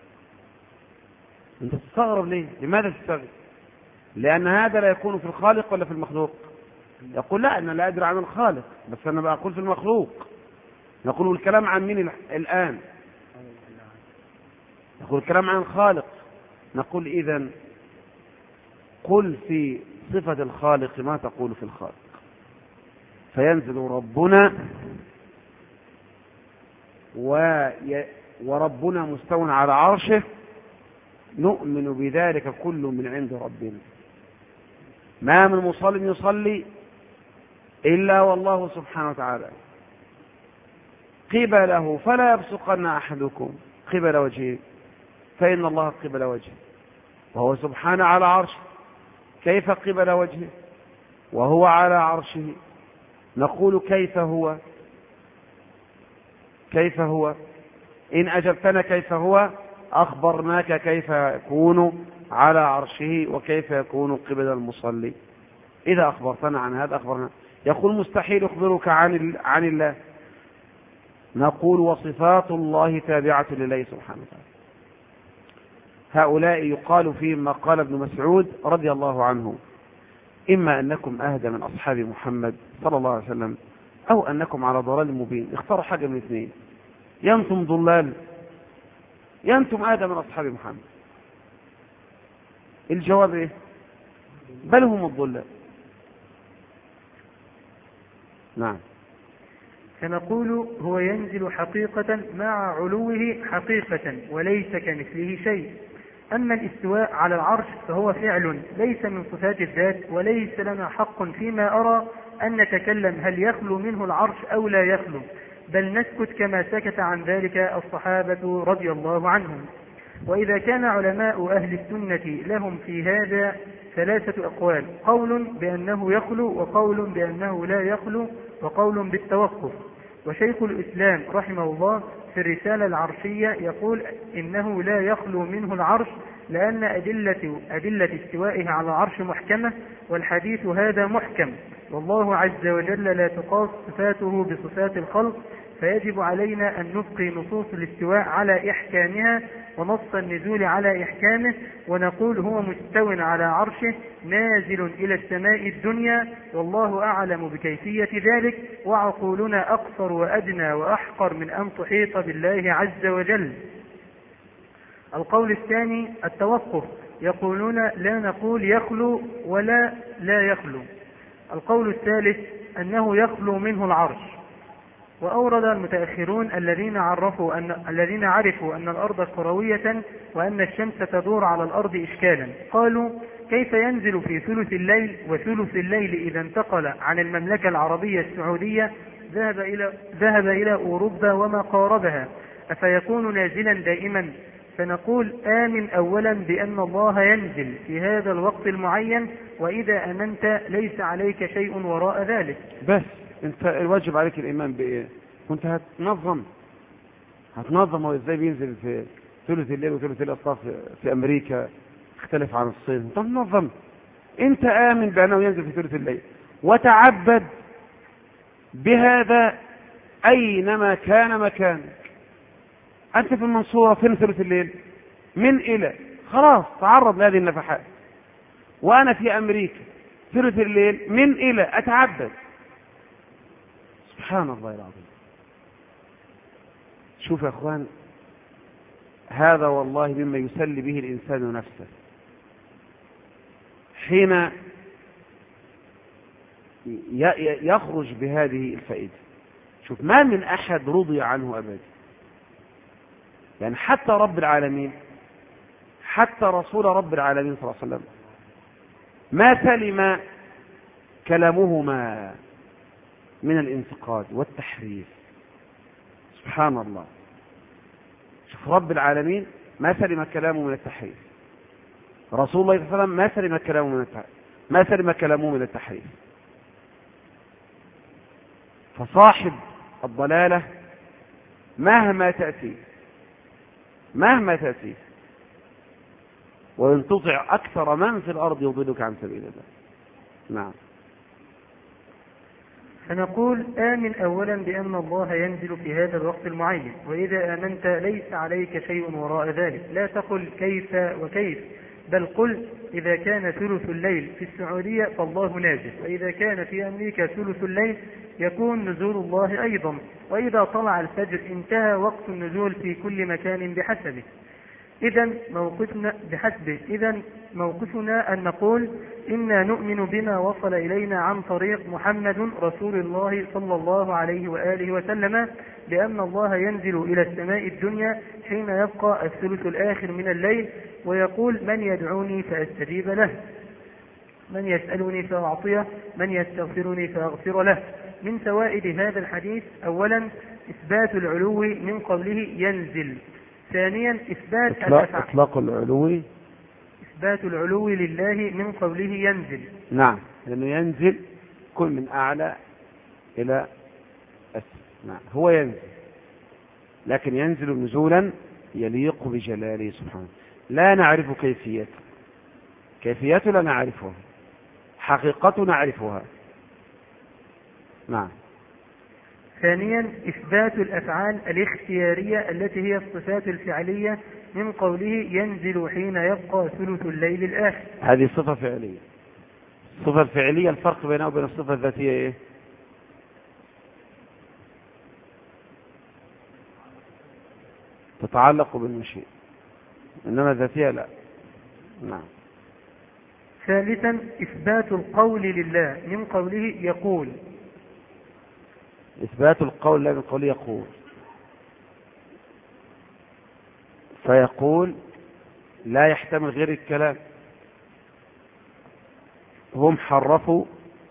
انت تستغرب ليه؟ لماذا تستغرب؟ لأن هذا لا يكون في الخالق ولا في المخلوق. يقول لا أنا لا أدري عن الخالق بس أنا بقول في المخلوق. نقول الكلام عن مين الآن؟ نقول الكلام عن الخالق. نقول إذن قل في صفة الخالق ما تقول في الخالق. فينزل ربنا وربنا مستو على عرشه، نؤمن بذلك كل من عند ربنا. ما من مصل يصلي إلا والله سبحانه وتعالى قبله، فلا يبصقن أحدكم قبل وجهه فإن الله قبل وجهه، وهو سبحانه على عرشه. كيف قبل وجهه وهو على عرشه؟ نقول كيف هو؟ كيف هو؟ إن أجبتنا كيف هو أخبرناك كيف يكون على عرشه وكيف يكون قبل المصلي. إذا أخبرتنا عن هذا أخبرنا. يقول مستحيل أخبرك عن عن الله. نقول وصفات الله تابعة لله سبحانه وتعالى. هؤلاء يقال فيهم ما قال ابن مسعود رضي الله عنه: إما أنكم أهدى من أصحاب محمد صلى الله عليه وسلم أو أنكم على ضلال مبين. اختاروا حاجة من اثنين، ينتم ضلال ينتم أهدى من أصحاب محمد. الجواب إيه؟ بل هم الضلال. نعم. فنقول هو ينزل حقيقة مع علوه حقيقة وليس كمثله شيء. أما الاستواء على العرش فهو فعل ليس من صفات الذات، وليس لنا حق فيما أرى أن نتكلم هل يخلو منه العرش أو لا يخلو، بل نسكت كما سكت عن ذلك الصحابة رضي الله عنهم. وإذا كان علماء أهل السنة لهم في هذا ثلاثة أقوال: قول بأنه يخلو، وقول بأنه لا يخلو، وقول بالتوقف. وشيخ الإسلام رحمه الله في الرسالة العرشية يقول إنه لا يخلو منه العرش لأن أدلة, أدلة استوائه على العرش محكمة، والحديث هذا محكم، والله عز وجل لا تقاس صفاته بصفات الخلق، فيجب علينا أن نبقي نصوص الاستواء على إحكامها ونص النزول على إحكامه، ونقول هو مستو على عرشه نازل إلى السماء الدنيا، والله أعلم بكيفية ذلك، وعقولنا أقصر وأدنى وأحقر من أن تحيط بالله عز وجل. القول الثاني التوقف، يقولون لا نقول يخلو ولا لا يخلو. القول الثالث أنه يخلو منه العرش. وأورد المتأخرون الذين عرفوا أن الذين عرفوا أن الأرض كروية وأن الشمس تدور على الأرض إشكالا، قالوا كيف ينزل في ثلث الليل، وثلث الليل إذا انتقل عن المملكة العربية السعودية ذهب إلى ذهب إلى أوروبا وما قاربها، أفيكون نازلا دائما؟ فنقول آمن أولا بأن الله ينزل في هذا الوقت المعين، وإذا أمنت ليس عليك شيء وراء ذلك. بس انت الواجب عليك الإيمان بإيه؟ كنت هتنظم هتنظم هو ازاي بينزل في ثلث الليل وثلث الليل أصلا في أمريكا اختلف عن الصين. انت تنظم، انت آمن بأنه ينزل في ثلث الليل وتعبد بهذا أينما كان مكانك. أنت في المنصورة فين ثلث الليل؟ من إلى، خلاص تعرض لهذه النفحات. وأنا في أمريكا ثلث الليل من إلى أتعبد. سبحان الله العظيم. شوف يا أخوان، هذا والله مما يسلي به الإنسان نفسه حين يخرج بهذه الفائدة. شوف، ما من أحد رضي عنه أبدا، يعني حتى رب العالمين، حتى رسول رب العالمين صلى الله عليه وسلم ما سلم كلامهما من الانتقاد والتحريف. سبحان الله. شوف، رب العالمين ما سلم كلامه من التحريف، رسول الله صلى الله عليه وسلم ما سلم كلامه من التحريف، ما سلم كلامه من التحريف. فصاحب الضلالة مهما تأتي مهما تأتي وإن تطع أكثر من في الأرض يضلك عن سبيل الله. نعم. فنقول آمن أولا بأن الله ينزل في هذا الوقت المعين، وإذا آمنت ليس عليك شيء وراء ذلك. لا تقل كيف وكيف، بل قل إذا كان ثلث الليل في السعودية فالله نازل، وإذا كان في أمريكا ثلث الليل يكون نزول الله أيضا، وإذا طلع الفجر انتهى وقت النزول في كل مكان بحسبه. إذن موقفنا بحسبه إذن موقفنا أن نقول إنا نؤمن بما وصل إلينا عن طريق محمد رسول الله صلى الله عليه وآله وسلم، بأن الله ينزل إلى السماء الدنيا حين يبقى الثلث الآخر من الليل، ويقول من يدعوني فأستجيب له، من يسألني فأعطيه، من يستغفرني فأغفر له. من فوائد هذا الحديث أولا إثبات العلو من قوله ينزل. ثانيا إثبات إطلاق, إطلاق العلو إثبات العلو لله من قوله ينزل. نعم، لأنه ينزل كل من أعلى إلى أسفل. نعم، هو ينزل، لكن ينزل نزولا يليق بجلاله سبحانه. لا نعرف كيفيته، كيفيته لا نعرفها، حقيقته نعرفها. نعم. ثانيا إثبات الأفعال الاختيارية التي هي الصفات الفعلية من قوله ينزل حين يبقى ثلث الليل الآخر. هذه صفة فعلية. الصفة الفعلية الفرق بينها وبين الصفة الذاتية إيه؟ تتعلق بالمشيئة، إنما الذاتية لا. نعم. ثالثا إثبات القول لله من قوله يقول. إثبات القول لا من قوله يقول. فيقول لا يحتمل غير الكلام. هم حرفوا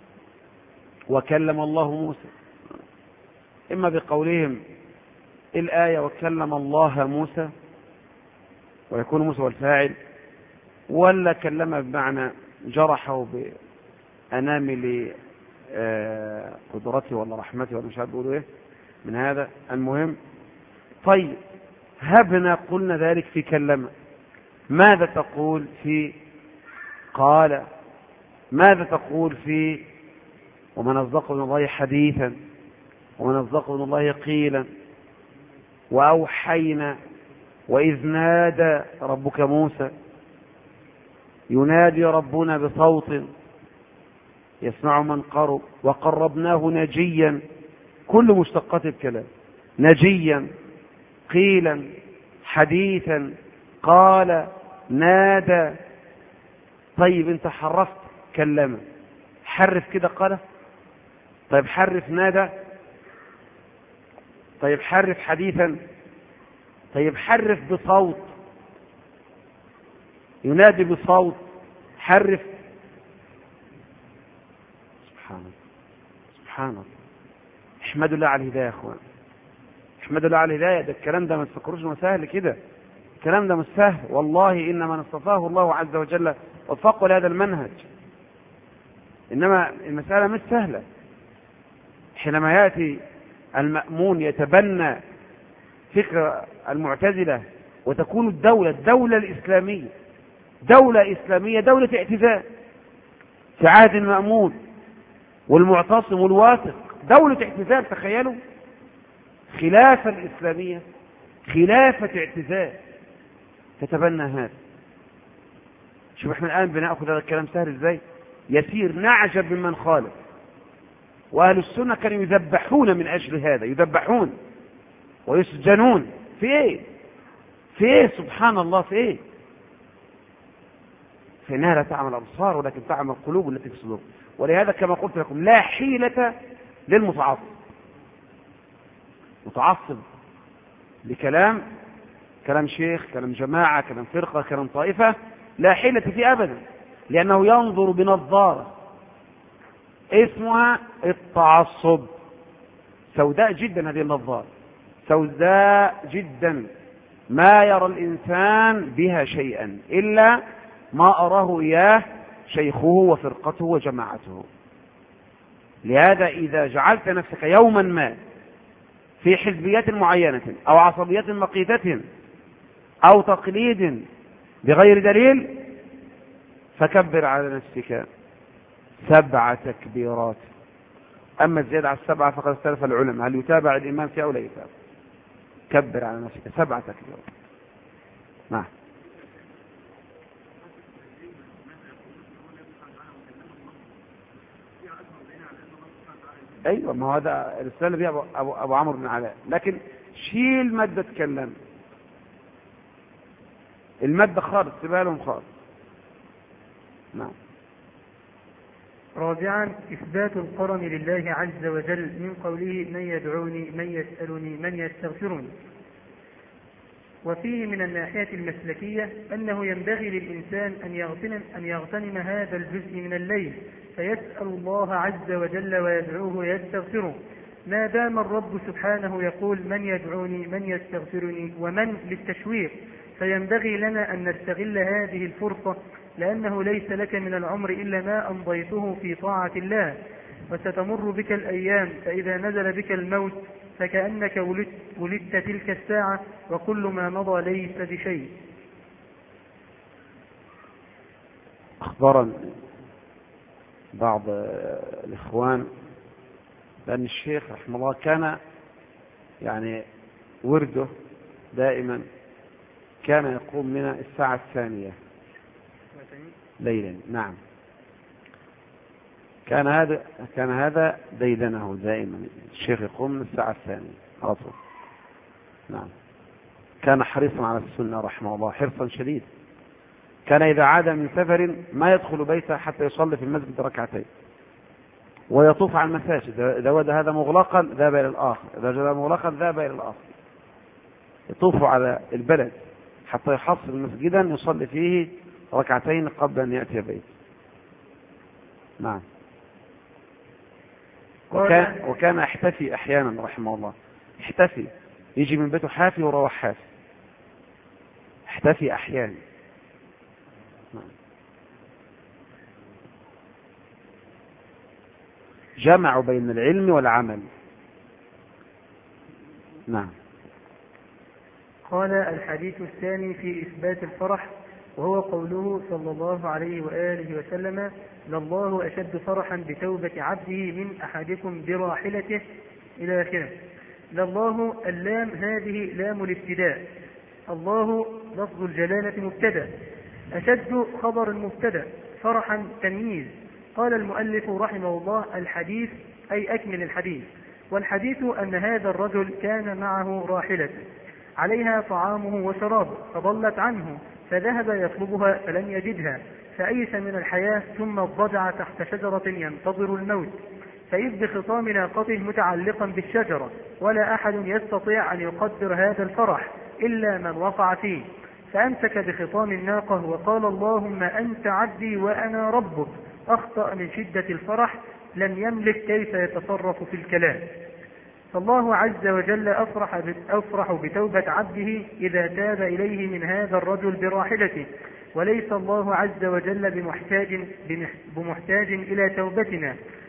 وكلم الله موسى، إما بقولهم الآية وكلم الله موسى ويكون موسى والفاعل، ولا كلم بمعنى جرحه بأنامل قدرته ولا رحمته ولا مش عارف بيقولوا ايه من هذا. المهم، طيب هبنا قلنا ذلك في كلمة، ماذا تقول في قال؟ ماذا تقول في ومن أصدق من الله حديثا ومن أصدق من الله قيلا؟ وأوحينا وإذ نادى ربك موسى، ينادي ربنا بصوت يسمع من قرب، وقربناه نجيا، كل مشتقات الكلام، نجيا، قيلا، حديثا، قال، نادى. طيب انت حرفت كلمة، حرف كده قال. طيب حرف نادى. طيب حرف حديثا. طيب حرف بصوت، ينادي بصوت، حرف. سبحان الله سبحان الله. احمدوا الله على الهداية يا اخوان، احمدوا الله على الهداية. ده الكلام ده ما تفكروش انه سهل كده، الكلام ده مش سهل والله. انما من اصطفاه الله عز وجل وفقه لهذا المنهج، انما المسألة مش سهلة. حينما يأتي المأمون يتبنى فكر المعتزلة، وتكون الدولة الدولة الإسلامية دولة إسلامية دولة اعتزال في عهد المأمون والمعتصم والواثق، دولة اعتزال. تخيلوا خلافة الإسلامية خلافة اعتزال تتبنى هذا. شوف احنا الآن بنأخذ هذا الكلام سهل ازاي، يسير، نعجب ممن خالف. وأهل السنة كانوا يذبحون من أجل هذا، يذبحون ويسجنون في ايه في ايه سبحان الله في ايه فإنها لا تعمل الأبصار ولكن تعمل القلوب التي في الصدور. ولهذا كما قلت لكم لا حيلة للمتعصب، متعصب لكلام كلام شيخ، كلام جماعة، كلام فرقة، كلام طائفة، لا حيلة فيه أبدا، لأنه ينظر بنظارة اسمها التعصب. سوداء جدا هذه النظارة، سوداء جدا، ما يرى الإنسان بها شيئا إلا ما أراه إياه شيخه وفرقته وجماعته. لهذا إذا جعلت نفسك يوما ما في حزبية معينة أو عصبية مقيتة أو تقليد بغير دليل فكبر على نفسك سبع تكبيرات. أما الزيادة على السبعة فقد اختلف العلماء هل يتابع الإمام فيها أو لا يتابع. كبر على نفسك سبع تكبيرات. نعم. أيوة، ما هذا الرسالة بها أبو, أبو, أبو عمرو بن علاء، لكن شيل مادة تكلم، المادة خالص سيبها لهم خالص. نعم. رابعا إثبات القرن لله عز وجل من قوله من يدعوني من يسألني من يستغفرني. وفيه من الناحية المسلكية أنه ينبغي للإنسان أن يغتنم, أن يغتنم هذا الجزء من الليل فيسأل الله عز وجل ويدعوه ويستغفره، ما دام الرب سبحانه يقول من يدعوني من يستغفرني ومن للتشويق، فينبغي لنا أن نستغل هذه الفرصة، لأنه ليس لك من العمر إلا ما أمضيته في طاعة الله، وستمر بك الأيام، فإذا نزل بك الموت فكأنك ولدت, ولدت تلك الساعة وكل ما مضى ليس بشيء. أخبرا بعض الإخوان بأن الشيخ رحمه الله كان يعني ورده دائما كان يقوم من الساعة الثانية ليلا. نعم، كان هذا كان هذا ديدنه دائما، الشيخ يقوم من الساعة الثانية على طول. نعم، كان حريصا على السنة رحمه الله حرصا شديد. كان إذا عاد من سفر ما يدخل بيته حتى يصلي في المسجد ركعتين ويطوف على المساجد، إذا وجد هذا مغلقا ذهب إلى الآخر، إذا وجد مغلقا ذهب إلى الآخر، يطوف على البلد حتى يحصل مسجدا يصلي فيه ركعتين قبل أن يأتي بيت. نعم. وكان, وكان احتفي أحيانا رحمه الله، احتفي يجي من بيته حافي وروح حافي، احتفي أحيانا. نعم. جمع بين العلم والعمل. نعم. قال الحديث الثاني في إثبات الفرح، وهو قوله صلى الله عليه وآله وسلم لله أشد فرحا بتوبة عبده من أحدكم براحلته إلى آخره. لله اللام هذه لام الابتداء، الله لفظ الجلالة مبتدأ، أشد خبر المبتدأ، فرحا تمييز. قال المؤلف رحمه الله الحديث أي أكمل الحديث، والحديث أن هذا الرجل كان معه راحلة عليها طعامه وشرابه فضلت عنه فذهب يطلبها فلم يجدها فأيس من الحياة ثم اضطجع تحت شجرة ينتظر الموت، فإذ بخطام ناقته متعلقا بالشجرة ولا أحد يستطيع أن يقدر هذا الفرح إلا من وقع فيه، فأمسك بخطام الناقة وقال اللهم أنت عبدي وأنا ربك، أخطأ من شدة الفرح لم يملك كيف يتصرف في الكلام. فالله عز وجل أفرح, أفرح بتوبة عبده إذا تاب إليه من هذا الرجل براحلته، وليس الله عز وجل بمحتاج, بمحتاج إلى توبتنا،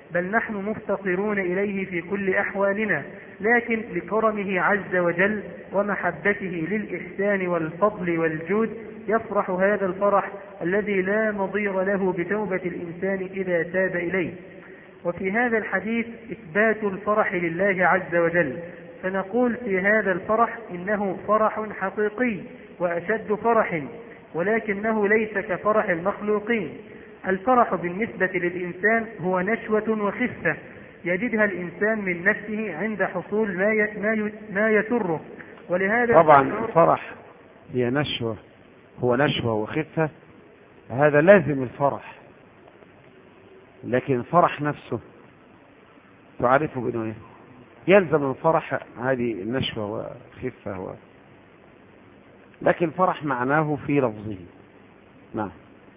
بل نحن مفتقرون إليه في كل أحوالنا، لكن لكرمه عز وجل ومحبته للإحسان والفضل والجود يفرح هذا الفرح الذي لا نظير له بتوبة الإنسان إذا تاب إليه. وفي هذا الحديث إثبات الفرح لله عز وجل، فنقول في هذا الفرح إنه فرح حقيقي وأشد فرح، ولكنه ليس كفرح المخلوقين. الفرح بالنسبة للإنسان هو نشوة وخفة يجدها الإنسان من نفسه عند حصول ما ما يسره، ولهذا طبعا الفرح هي نشوة، هو نشوة وخفة، هذا لازم الفرح، لكن الفرح نفسه تعرفه بأنه إيه؟ يلزم الفرح هذه النشوة وخفة و... لكن الفرح معناه في لفظه. نعم.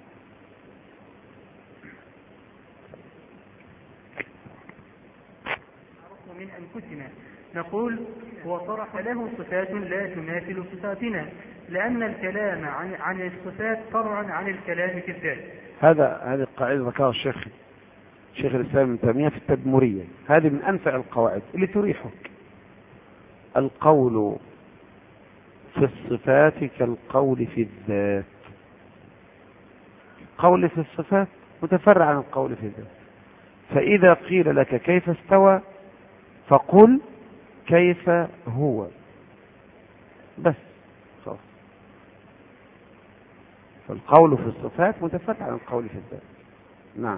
من أنفسنا نقول هو فرح له صفات لا تماثل صفاتنا، لأن الكلام عن عن الصفات فرع عن الكلام في الذات. هذا هذه القاعدة ذكرها الشيخ شيخ الإسلام ابن تيمية في التدمرية، هذه من أنفع القواعد اللي تريحك. القول في الصفات كالقول في الذات. القول في الصفات متفرع عن القول في الذات، فإذا قيل لك كيف استوى فقل كيف هو بس خلاص. فالقول في الصفات متفرع عن القول في الذات. نعم.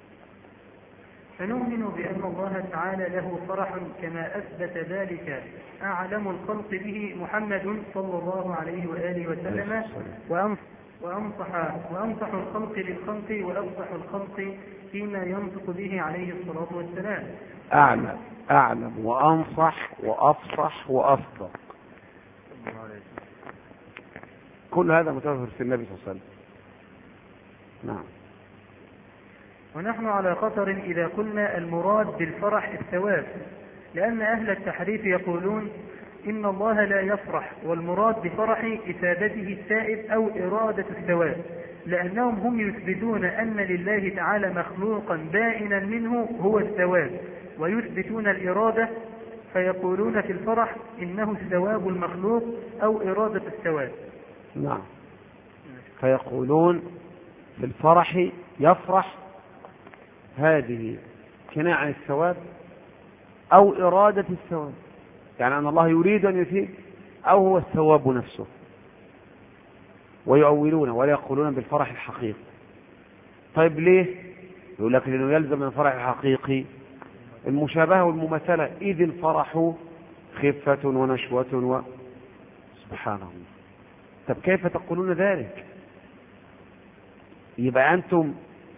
فنؤمن بأن الله تعالى له فرح كما أثبت ذلك أعلم الخلق به محمد صلى الله عليه وآله وسلم، وأنصح, وأنصح الخلق للخلق وأفصح الخلق فيما ينطق به عليه الصلاة والسلام. أعلم أعلم وأنصح وأفصح وأصدق، كل هذا متوفر في النبي صلى الله عليه وسلم. نعم. ونحن على خطر إذا قلنا المراد بالفرح الثواب، لأن أهل التحريف يقولون إن الله لا يفرح، والمراد بفرح إثابته التائب أو إرادة الثواب، لأنهم هم يثبتون أن لله تعالى مخلوقا بائنا منه هو الثواب، ويثبتون الإرادة، فيقولون في الفرح إنه الثواب المخلوق أو إرادة الثواب. نعم. فيقولون في الفرح يفرح، هذه كناية عن الثواب أو إرادة الثواب، يعني أن الله يريد أن يثيب أو هو الثواب نفسه. ويؤولون ولا يقولون بالفرح الحقيقي. طيب ليه؟ يقول لك لأنه يلزم من الفرح الحقيقي المشابهة والمماثلة، إذ الفرح خفة ونشوة و... سبحان الله. طب كيف تقولون ذلك؟ يبقى أنتم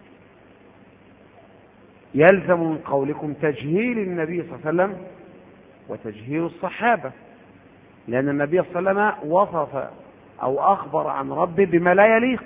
يلزم من قولكم تجهيل النبي صلى الله عليه وسلم وتجهيل الصحابة، لأن النبي صلى الله عليه وسلم وصف أو أخبر عن ربه بما لا يليق.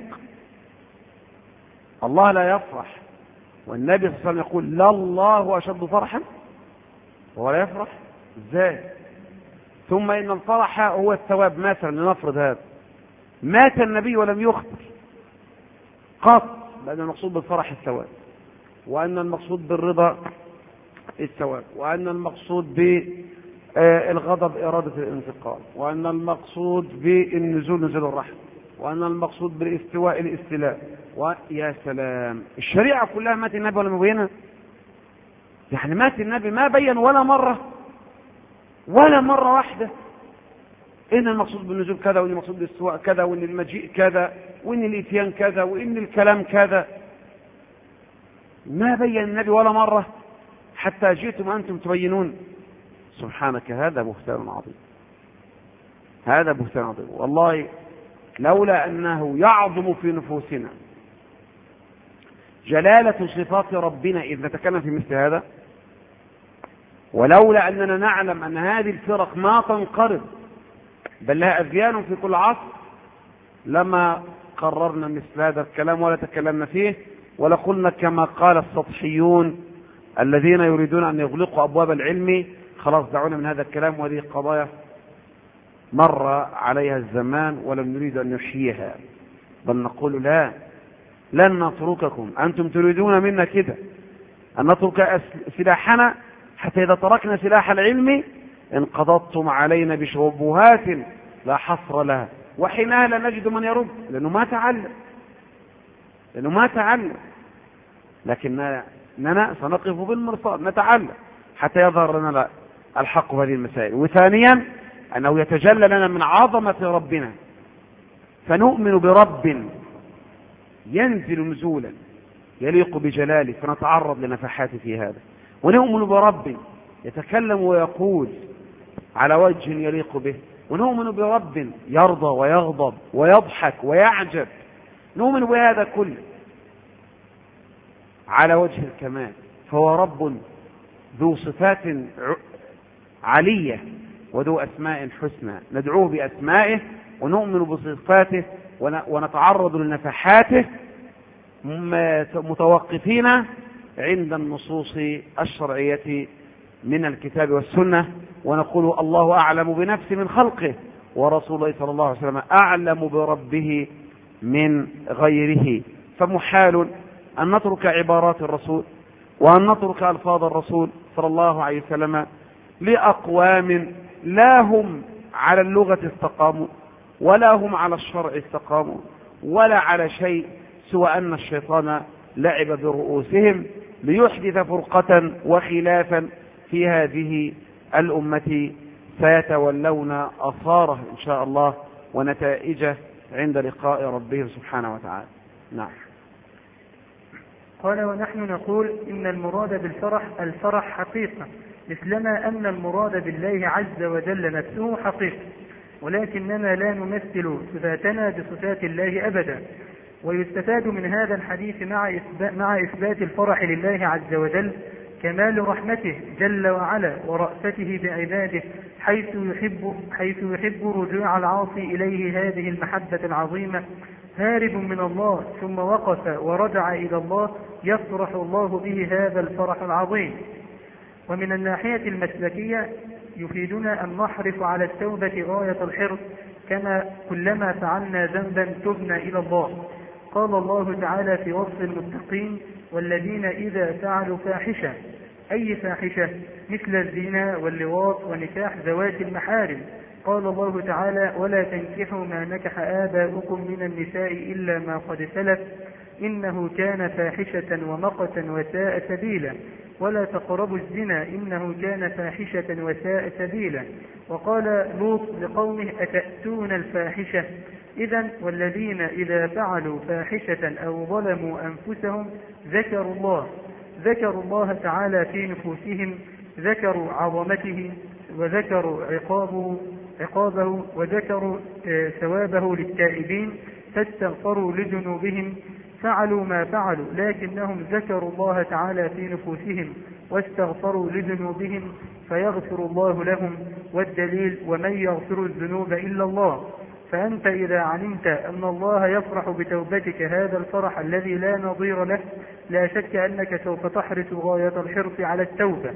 الله لا يفرح، والنبي صلى الله عليه وسلم يقول لا الله أشد فرحا وهو لا يفرح. ازاي؟ ثم إن الفرح هو الثواب. مثلا لنفرض هذا مات النبي ولم يخبر قط بأن المقصود بالفرح الثواب، وأن المقصود بالرضا الثواب، وأن المقصود بالغضب إرادة الانتقام، وأن المقصود بالنزول نزول الرحمة، وأن المقصود بالاستواء الاستلاء. ويا سلام، الشريعة كلها مات النبي ولا مبينها؟ يعني مات النبي ما بين ولا مرة ولا مرة واحدة إن المقصود بالنزول كذا، وإن المقصود بالاستواء كذا، وإن المجيء كذا، وإن الإتيان كذا، وإن الكلام كذا. ما بين النبي ولا مرة حتى جئتم أنتم تبينون. سبحانك، هذا بهتان عظيم، هذا بهتان عظيم والله. لولا أنه يعظم في نفوسنا جلالة صفات ربنا إذ نتكلم في مثل هذا، ولولا أننا نعلم أن هذه الفرق ما تنقرض بل لها أذيان في كل عصر، لما قررنا مثل هذا الكلام ولا تكلمنا فيه، ولا قلنا كما قال السطحيون الذين يريدون أن يغلقوا أبواب العلم خلاص دعونا من هذا الكلام، وهذه قضايا مر عليها الزمان ولم نريد أن نحييها، بل نقول لا، لن نترككم، أنتم تريدون منا كده، أن نترك سلاحنا حتى إذا تركنا سلاح العلم انقضضتم علينا بشبهات لا حصر لها، وحينها لا نجد من يرد، لأنه ما تعلم لأنه ما تعلم لكننا سنقف بالمرصاد نتعلم حتى يظهر لنا الحق في هذه المسائل. وثانيا أنه يتجلى لنا من عظمة ربنا، فنؤمن برب ينزل نزولا يليق بجلاله فنتعرض لنفحات في هذا، ونؤمن برب يتكلم ويقول على وجه يليق به، ونؤمن برب يرضى ويغضب ويضحك ويعجب، نؤمن بهذا كله على وجه الكمال. فهو رب ذو صفات علية وذو أسماء حسنى، ندعوه بأسمائه ونؤمن بصفاته ونتعرض لنفحاته متوقفين عند النصوص الشرعية من الكتاب والسنة، ونقول الله أعلم بنفسه من خلقه، ورسول الله صلى الله عليه وسلم أعلم بربه من غيره. فمحال أن نترك عبارات الرسول وأن نترك ألفاظ الرسول صلى الله عليه وسلم لأقوام لا هم على اللغة استقاموا ولا هم على الشرع استقاموا ولا على شيء سوى أن الشيطان لعب برؤوسهم ليحدث فرقة وخلافا في هذه الأمة سيتولون أثاره إن شاء الله ونتائجه عند لقاء ربهم سبحانه وتعالى. نعم. قال: ونحن نقول إن المراد بالفرح الفرح حقيقة، مثلما أن المراد بالله عز وجل نفسه حقيقة، ولكننا لا نمثل صفاتنا بصفات الله أبدا. ويستفاد من هذا الحديث مع مع إثبات الفرح لله عز وجل كمال رحمته جل وعلا ورأفته بعباده، حيث يحب حيث يحب رجوع العاصي إليه هذه المحبة العظيمة، هارب من الله ثم وقف ورجع إلى الله يفرح الله به هذا الفرح العظيم. ومن الناحية المسلكية يفيدنا أن نحرص على التوبة غاية الحرص، كما كلما فعلنا ذنبا تبنا إلى الله. قال الله تعالى في وصف المتقين: والذين إذا فعلوا فاحشة، أي فاحشة؟ مثل الزنا واللواط ونكاح ذوات المحارم. قال الله تعالى: ولا تنكحوا ما نكح آباؤكم من النساء إلا ما قد سلف إنه كان فاحشة ومقتا وساء سبيلا. ولا تقربوا الزنا إنه كان فاحشة وساء سبيلا. وقال لوط لقومه: أتأتون الفاحشة؟ إذن والذين إذا فعلوا فاحشة أو ظلموا أنفسهم ذكروا الله ذكروا الله تعالى في نفوسهم، ذكروا عظمته وذكروا عقابه عقابه وذكروا ثوابه للتائبين، فاستغفروا لذنوبهم، فعلوا ما فعلوا لكنهم ذكروا الله تعالى في نفوسهم واستغفروا لذنوبهم فيغفر الله لهم. والدليل: ومن يغفر الذنوب إلا الله. فأنت إذا علمت أن الله يفرح بتوبتك هذا الفرح الذي لا نظير له، لا شك أنك سوف تحرص غاية الحرص على التوبة.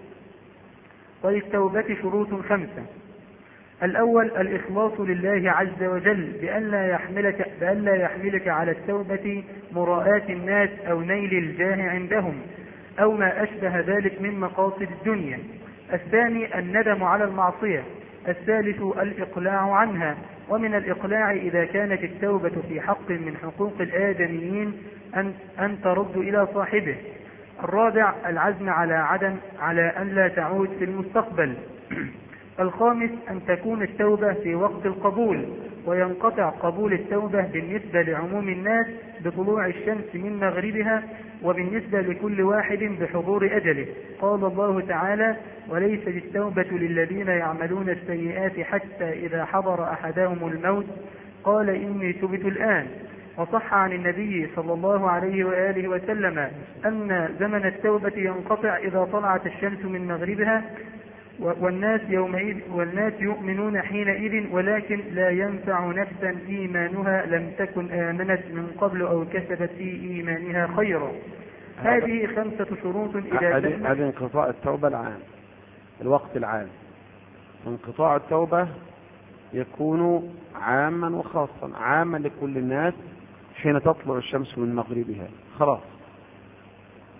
وللتوبة شروط خمسة: الأول الإخلاص لله عز وجل بأن لا يحملك, بأن لا يحملك على التوبة مراءاة الناس أو نيل الجاه عندهم أو ما أشبه ذلك من مقاصد الدنيا. الثاني الندم على المعصية. الثالث الإقلاع عنها، ومن الإقلاع إذا كانت التوبة في حق من حقوق الآدميين أن, أن ترد إلى صاحبه. الرابع العزم على عدم على أن لا تعود في المستقبل. الخامس أن تكون التوبة في وقت القبول، وينقطع قبول التوبة بالنسبة لعموم الناس بطلوع الشمس من مغربها، وبالنسبة لكل واحد بحضور أجله. قال الله تعالى: وليست التوبة للذين يعملون السيئات حتى إذا حضر أحدهم الموت قال إني تبت الآن. وصح عن النبي صلى الله عليه وآله وسلم أن زمن التوبة ينقطع إذا طلعت الشمس من مغربها، والناس يومئذ والناس يؤمنون حينئذ، ولكن لا ينفع نفسا إيمانها لم تكن آمنت من قبل أو كسبت في إيمانها خيرا. هذه خمسة شروط. إذا هذه انقطاع التوبة العام، الوقت العام. انقطاع التوبة يكون عاما وخاصا. عاما لكل الناس حين تطلع الشمس من مغربها، خلاص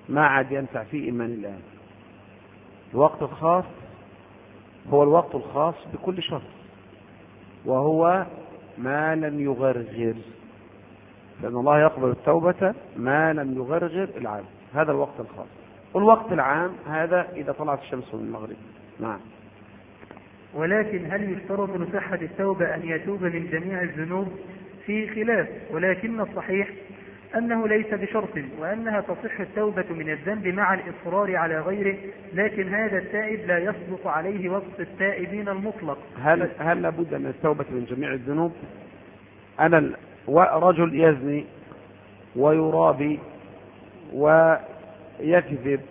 ما عاد ينفع فيه إيمان الآن. الوقت الخاص هو الوقت الخاص بكل شخص، وهو ما لم يغرغر، لأن الله يقبل التوبة ما لم يغرغر العبد. هذا الوقت الخاص. والوقت العام هذا إذا طلعت الشمس من المغرب. نعم. ولكن هل يشترط لصحة التوبة أن يتوب من جميع الذنوب؟ في خلاف، ولكن الصحيح أنه ليس بشرط، وأنها تصح التوبة من الذنب مع الإصرار على غيره، لكن هذا التائب لا يصدق عليه وصف التائبين المطلق. هل هل لابد من التوبة من جميع الذنوب؟ أنا رجل يزني ويرابي ويكذب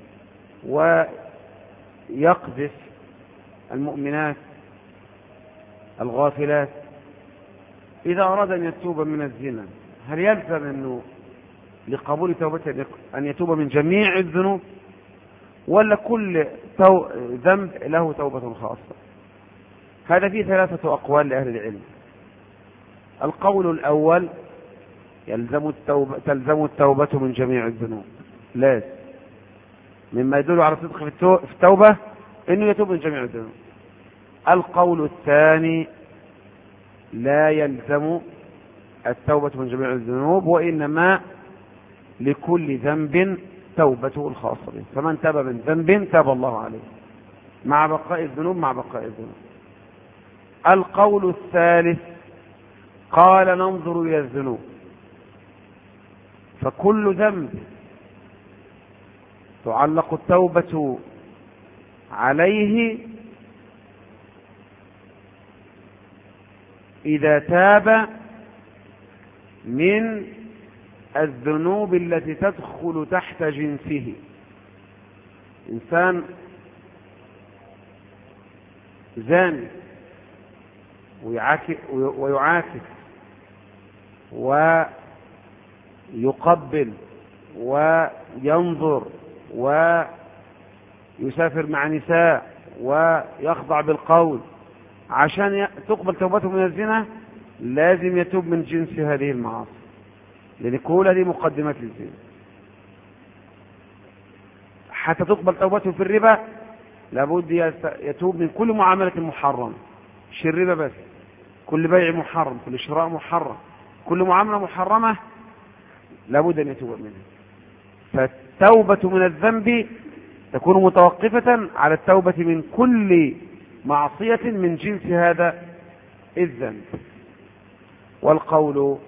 ويقذف المؤمنات الغافلات، إذا أراد أن يتوب من الزنا هل يلزم أنه لقبول توبته أن يتوب من جميع الذنوب، ولا كل تو... ذنب له توبة خاصة؟ هذا فيه ثلاثة أقوال لأهل العلم. القول الأول يلزم التوبة تلزم التوبة من جميع الذنوب، لازم، مما يدل على صدق في التوبة أنه يتوب من جميع الذنوب. القول الثاني لا يلزم التوبة من جميع الذنوب، وإنما لكل ذنب توبته الخاصة به، فمن تاب من ذنب تاب الله عليه مع بقاء الذنوب مع بقاء الذنوب. القول الثالث قال ننظر إلى الذنوب، فكل ذنب تعلق التوبة عليه إذا تاب من الذنوب التي تدخل تحت جنسه. إنسان زاني ويعاكس ويقبل وينظر ويسافر مع نساء ويخضع بالقول، عشان تقبل توبته من الزنا لازم يتوب من جنس هذه المعاصي، لأن كل هذه مقدمات للزنا. حتى تقبل توبته في الربا لابد يتوب من كل معاملة محرمة، مش الربا بس، كل بيع محرم، كل شراء محرم، كل معاملة محرمة لابد أن يتوب منها. فالتوبة من الذنب تكون متوقفة على التوبة من كل معصية من جنس هذا الذنب. والقول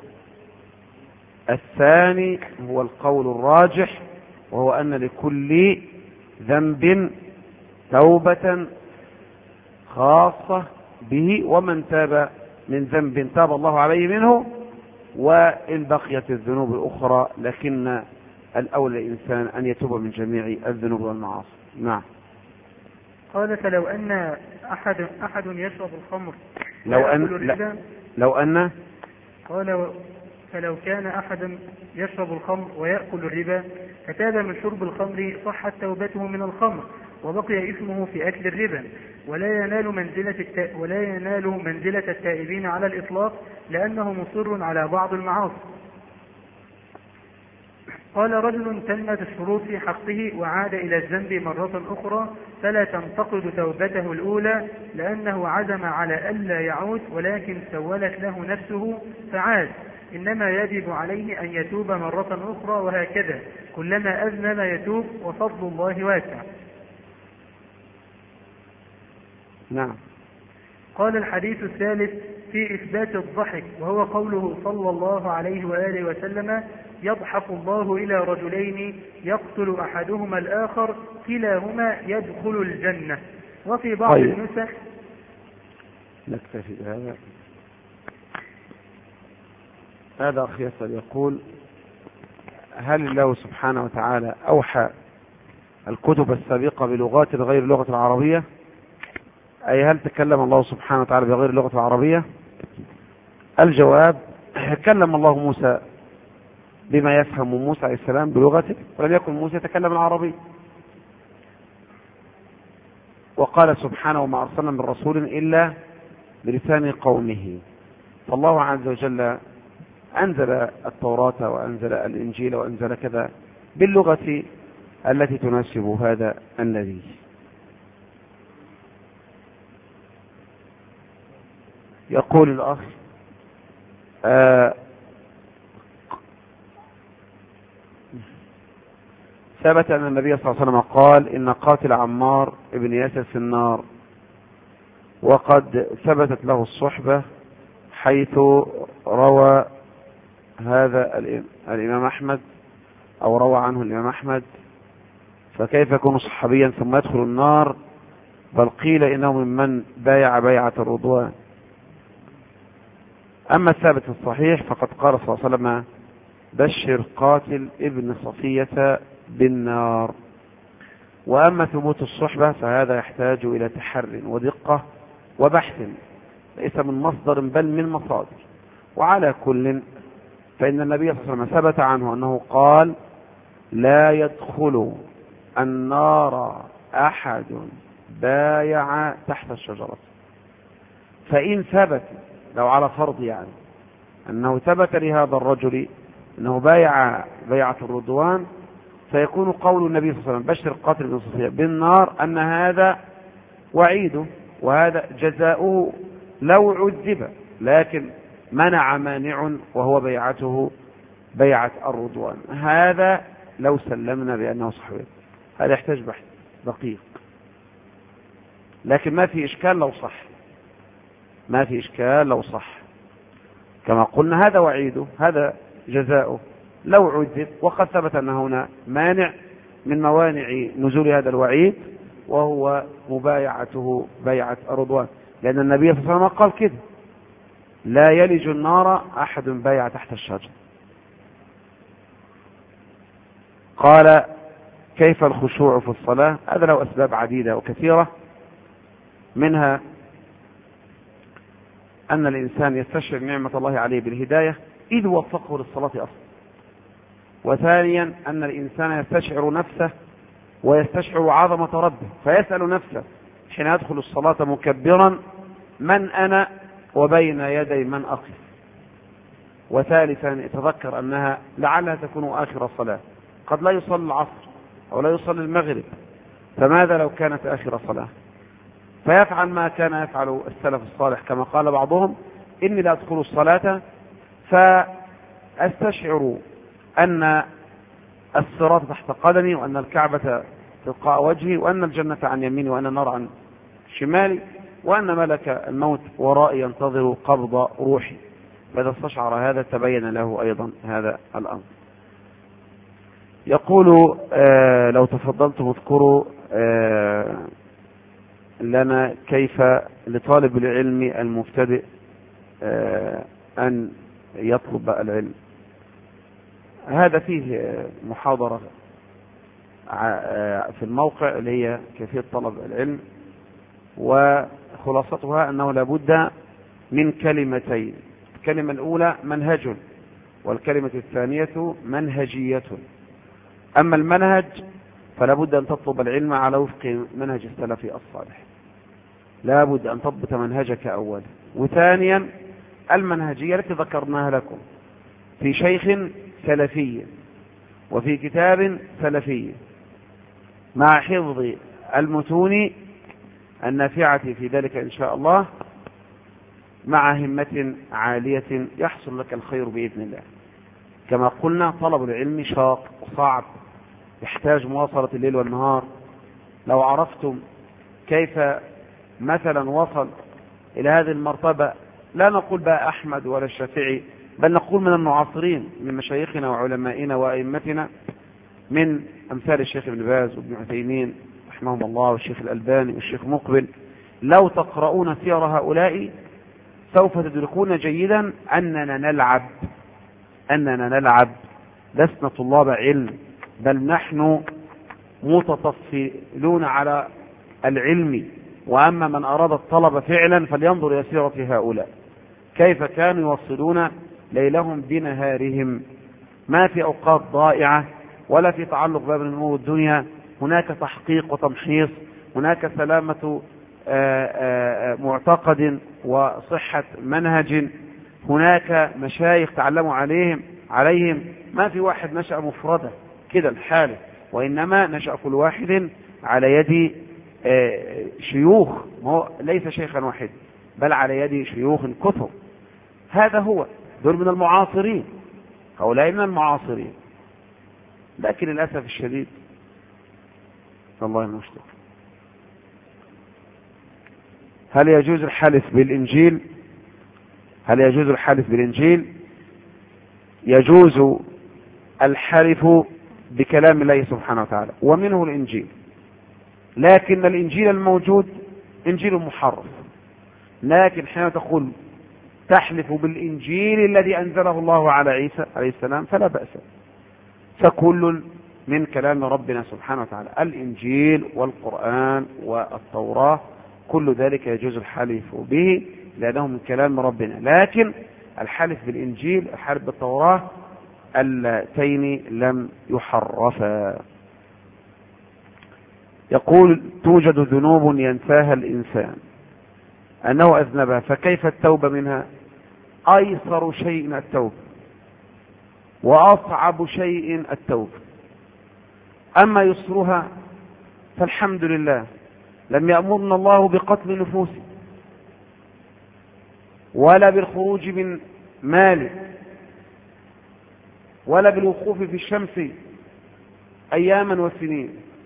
الثاني هو القول الراجح، وهو أن لكل ذنب توبة خاصة به، ومن تاب من ذنب تاب الله عليه منه، وإن بقيت الذنوب الأخرى لكن الأولى الإنسان أن يتوب من جميع الذنوب والمعاصي. نعم. قال فلو أن أحد أحد يشرب الخمر لو أن لو أن قال فلو كان أحد يشرب الخمر ويأكل الربا فتاب من شرب الخمر صحت توبته من الخمر، وبقي اسمه في أكل الربا، ولا ينال منزلة التا... ولا ينال منزلة التائبين على الإطلاق، لأنه مصر على بعض المعاصي. قال رجل تمت الشروط في حقه وعاد إلى الذنب مرة أخرى فلا تنتقد توبته الأولى، لأنه عزم على ألا يعود، ولكن سولت له نفسه فعاد، إنما يجب عليه أن يتوب مرة أخرى، وهكذا كلما أذنب يتوب، وفضل الله واسع. نعم. قال الحديث الثالث في إثبات الضحك، وهو قوله صلى الله عليه وآله وسلم: يضحك الله إلى رجلين يقتل أحدهما الآخر كلاهما يدخل الجنة. وفي بعض طيب. النسخ نكتفي بهذا. هذا أخي يسأل يقول: هل الله سبحانه وتعالى أوحى الكتب السابقة بلغات غير اللغة العربية؟ أي هل تكلم الله سبحانه وتعالى بغير اللغة العربية؟ الجواب: كلم الله موسى بما يفهم موسى عليه السلام بلغته، ولم يكن موسى يتكلم العربي. وقال سبحانه: وما أرسلنا من رسول إلا بلسان قومه. فالله عز وجل أنزل التوراة وأنزل الإنجيل وأنزل كذا باللغة التي تناسب هذا النبي. يقول الأخ آه ثبت أن النبي صلى الله عليه وسلم قال إن قاتل عمار ابن ياسر في النار، وقد ثبتت له الصحبة، حيث روى هذا الإمام أحمد أو روى عنه الإمام أحمد، فكيف يكون صحابيا ثم يدخل النار؟ بل قيل إنه ممن بايع بيعة الرضوان. أما الثابت الصحيح فقد قال صلى الله عليه وسلم بشر قاتل ابن صفية بالنار. وأما ثبوت الصحبة فهذا يحتاج إلى تحر ودقة وبحث، ليس من مصدر بل من مصادر. وعلى كل فإن النبي صلى الله عليه وسلم ثبت عنه أنه قال لا يدخل النار أحد بايع تحت الشجرة. فإن ثبت، لو على فرض يعني أنه ثبت لهذا الرجل أنه بايع بيعة الرضوان، فيكون قول النبي صلى الله عليه وسلم بشر قاتل ابن صفية بالنار أن هذا وعيده وهذا جزاؤه لو عذب، لكن منع مانع وهو بيعته بيعة الرضوان. هذا لو سلمنا بأنه صحيح، هذا يحتاج بحث دقيق، لكن ما في إشكال لو صح، ما في إشكال لو صح كما قلنا هذا وعيده هذا جزاؤه لو عذب، وقد ثبت أن هنا مانع من موانع نزول هذا الوعيد وهو مبايعته بيعة الرضوان، لأن النبي صلى الله عليه وسلم قال كده لا يلج النار أحد بايع تحت الشجر. قال كيف الخشوع في الصلاة؟ هذا له أسباب عديدة وكثيرة، منها أن الإنسان يستشعر نعمة الله عليه بالهداية إذ وفقه للصلاة أصلا. وثانيا أن الإنسان يستشعر نفسه ويستشعر عظمة ربه، فيسأل نفسه حين يدخل الصلاة مكبرا من أنا وبين يدي من أقف. وثالثا يتذكر أنها لعلها تكون آخر صلاة، قد لا يصلي العصر أو لا يصلي المغرب، فماذا لو كانت آخر صلاة؟ فيفعل ما كان يفعل السلف الصالح، كما قال بعضهم إني لا أدخل الصلاة فأستشعر أن الصراط تحت قدمي، وأن الكعبة تلقاء وجهي، وأن الجنة عن يميني، وأن النار عن شمالي، وأن ملك الموت ورائي ينتظر قبض روحي. فإذا استشعر هذا تبين له أيضا هذا الأمر. يقول آه لو تفضلتم اذكروا آه لنا كيف لطالب العلم المبتدئ آه أن يطلب العلم. هذا فيه محاضرة في الموقع اللي هي كيفية طلب العلم، وخلاصتها أنه لابد من كلمتين، الكلمة الأولى منهج، والكلمة الثانية منهجية. أما المنهج فلابد أن تطلب العلم على وفق منهج السلف الصالح، لابد أن تضبط منهجك أولا. وثانيا المنهجية التي ذكرناها لكم في شيخ سلفي وفي كتاب سلفي، مع حفظ المتون النافعة في ذلك إن شاء الله، مع همة عالية يحصل لك الخير بإذن الله. كما قلنا طلب العلم شاق وصعب، يحتاج مواصلة الليل والنهار. لو عرفتم كيف مثلا وصل إلى هذه المرتبة، لا نقول بقى أحمد ولا الشافعي، بل نقول من المعاصرين من مشايخنا وعلمائنا وأئمتنا، من أمثال الشيخ ابن باز وابن عثيمين رحمهم الله والشيخ الألباني والشيخ مقبل. لو تقرؤون سير هؤلاء سوف تدركون جيدا أننا نلعب أننا نلعب لسنا طلاب علم، بل نحن متطفلون على العلم. وأما من أراد الطلب فعلا فلينظر إلى سيرة هؤلاء كيف كانوا يوصلون ليلهم بنهارهم، ما في أوقات ضائعة ولا في تعلق باب الأمور الدنيا، هناك تحقيق وتمحيص، هناك سلامة معتقد وصحة منهج، هناك مشايخ تعلموا عليهم عليهم ما في واحد نشأ مفردة كده الحالة، وإنما نشأ كل واحد على يد شيوخ، ليس شيخا واحد بل على يد شيوخ كثر. هذا هو، دول من المعاصرين، هؤلاء من المعاصرين. لكن للأسف الشديد الله المستعان. هل يجوز الحلف بالإنجيل؟ هل يجوز الحلف بالإنجيل؟ يجوز الحلف بكلام الله سبحانه وتعالى ومنه الإنجيل، لكن الإنجيل الموجود إنجيل محرف. لكن حين تقول تحلف بالإنجيل الذي أنزله الله على عيسى عليه السلام فلا بأس، فكل من كلام ربنا سبحانه وتعالى، الإنجيل والقرآن والتوراة كل ذلك يجوز الحلف به لأنه من كلام ربنا. لكن الحلف بالإنجيل الحلف بالتوراة اللتين لم يحرفا. يقول توجد ذنوب ينساها الإنسان أنه أذنبها، فكيف التوبة منها؟ أيسر شيء التوبة وأصعب شيء التوبة. أما يسرها فالحمد لله، لم يأمرنا الله بقتل نفوس ولا بالخروج من مال ولا بالوقوف في الشمس أياما وسنين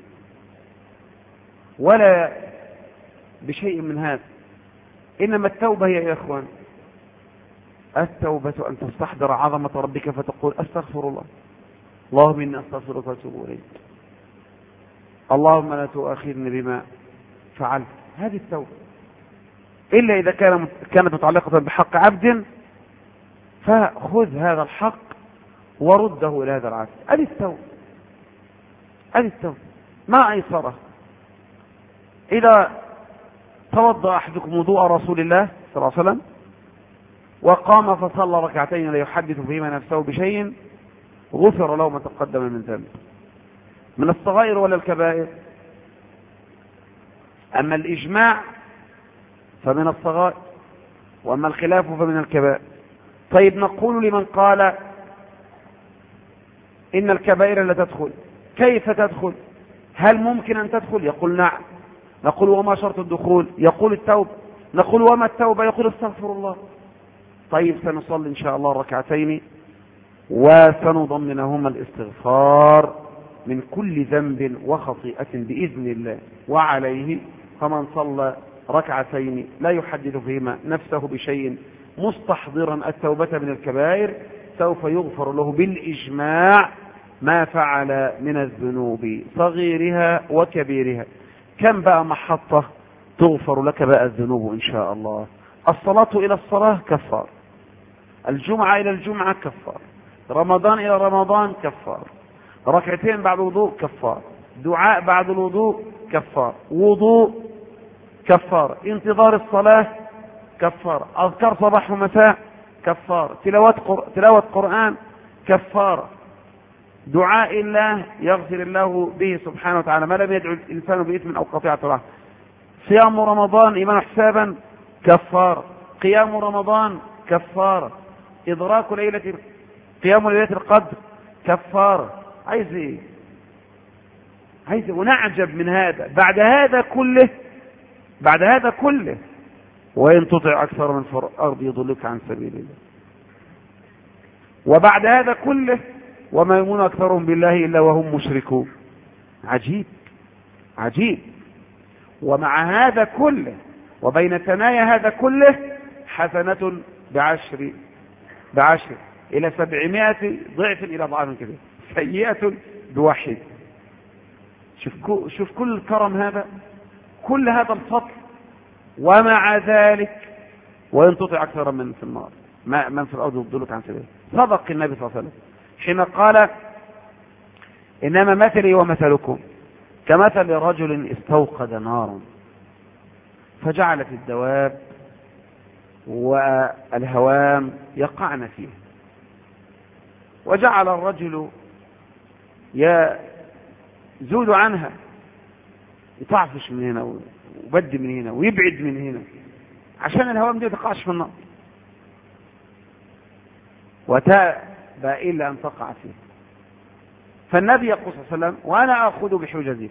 ولا بشيء من هذا. إنما التوبة هي يا إخوان، التوبة أن تستحضر عظمة ربك فتقول أستغفر الله، اللهم إني أستغفرك وأتوب إليك، اللهم لا تؤاخذني بما فعلت. هذه التوبة، إلا إذا كان كانت متعلقة بحق عبد فخذ هذا الحق ورده إلى هذا العبد. هذه التوبة، هذه التوبة ما أيسره. إذا توضأ أحدكم وضوء رسول الله صلى الله عليه وسلم وقام فصلى ركعتين لا يحدث فيهما نفسه بشيء غفر له ما تقدم من ذنبه، من الصغائر ولا الكبائر. أما الإجماع فمن الصغائر، وأما الخلاف فمن الكبائر. طيب نقول لمن قال إن الكبائر لا تدخل، كيف تدخل؟ هل ممكن أن تدخل؟ يقول نعم. نقول وما شرط الدخول؟ يقول التوبة. نقول وما التوبة؟ يقول استغفر الله. طيب سنصلي إن شاء الله ركعتين وسنضمنهما الاستغفار من كل ذنب وخطيئة بإذن الله، وعليه فمن صلى ركعتين لا يحدث فيهما نفسه بشيء مستحضرا التوبة من الكبائر سوف يغفر له بالإجماع ما فعل من الذنوب صغيرها وكبيرها. كم بقى محطة تغفر لك بقى الذنوب إن شاء الله؟ الصلاة إلى الصلاة كفار، الجمعة إلى الجمعة كفار، رمضان إلى رمضان كفار، ركعتين بعد الوضوء كفار، دعاء بعد الوضوء كفار، وضوء كفار، انتظار الصلاة كفار، أذكار صباح ومساء كفار، تلاوة قرآن كفار، دعاء الله يغفر الله به سبحانه وتعالى ما لم يدعو الإنسان بإثم أو قطيعة رحم، صيام رمضان إيمان حسابا كفار، قيام رمضان كفار، إدراك ليلة قيام ليلة القدر كفار. عايز ايه؟ عايز ايه؟ ونعجب من هذا. بعد هذا كله بعد هذا كله وإن تطع أكثر من في الأرض يضلك عن سبيل الله. وبعد هذا كله وما يؤمن أكثرهم بالله إلا وهم مشركون. عجيب عجيب. ومع هذا كله وبين ثنايا هذا كله حسنة بعشر بعشر إلى سبعمائة ضعف إلى أضعاف كبيرة، سيئة بواحد. شوف شوف كل الكرم هذا، كل هذا الفضل، ومع ذلك وإن تطع أكثر من في النار من في الأرض يضلك عن سبيله. صدق النبي صلى الله عليه وسلم حين قال إنما مثلي ومثلكم كمثل رجل استوقد نارا فجعلت الدواب والهوام يقعن فيه، وجعل الرجل يزود عنها، يطعفش من هنا ويبد من هنا ويبعد من هنا عشان الهوام دي تقعش في النار، وتأبى إلا أن تقع فيه. فالنبي يقول صلى الله عليه وسلم وأنا أخذ بحجزه،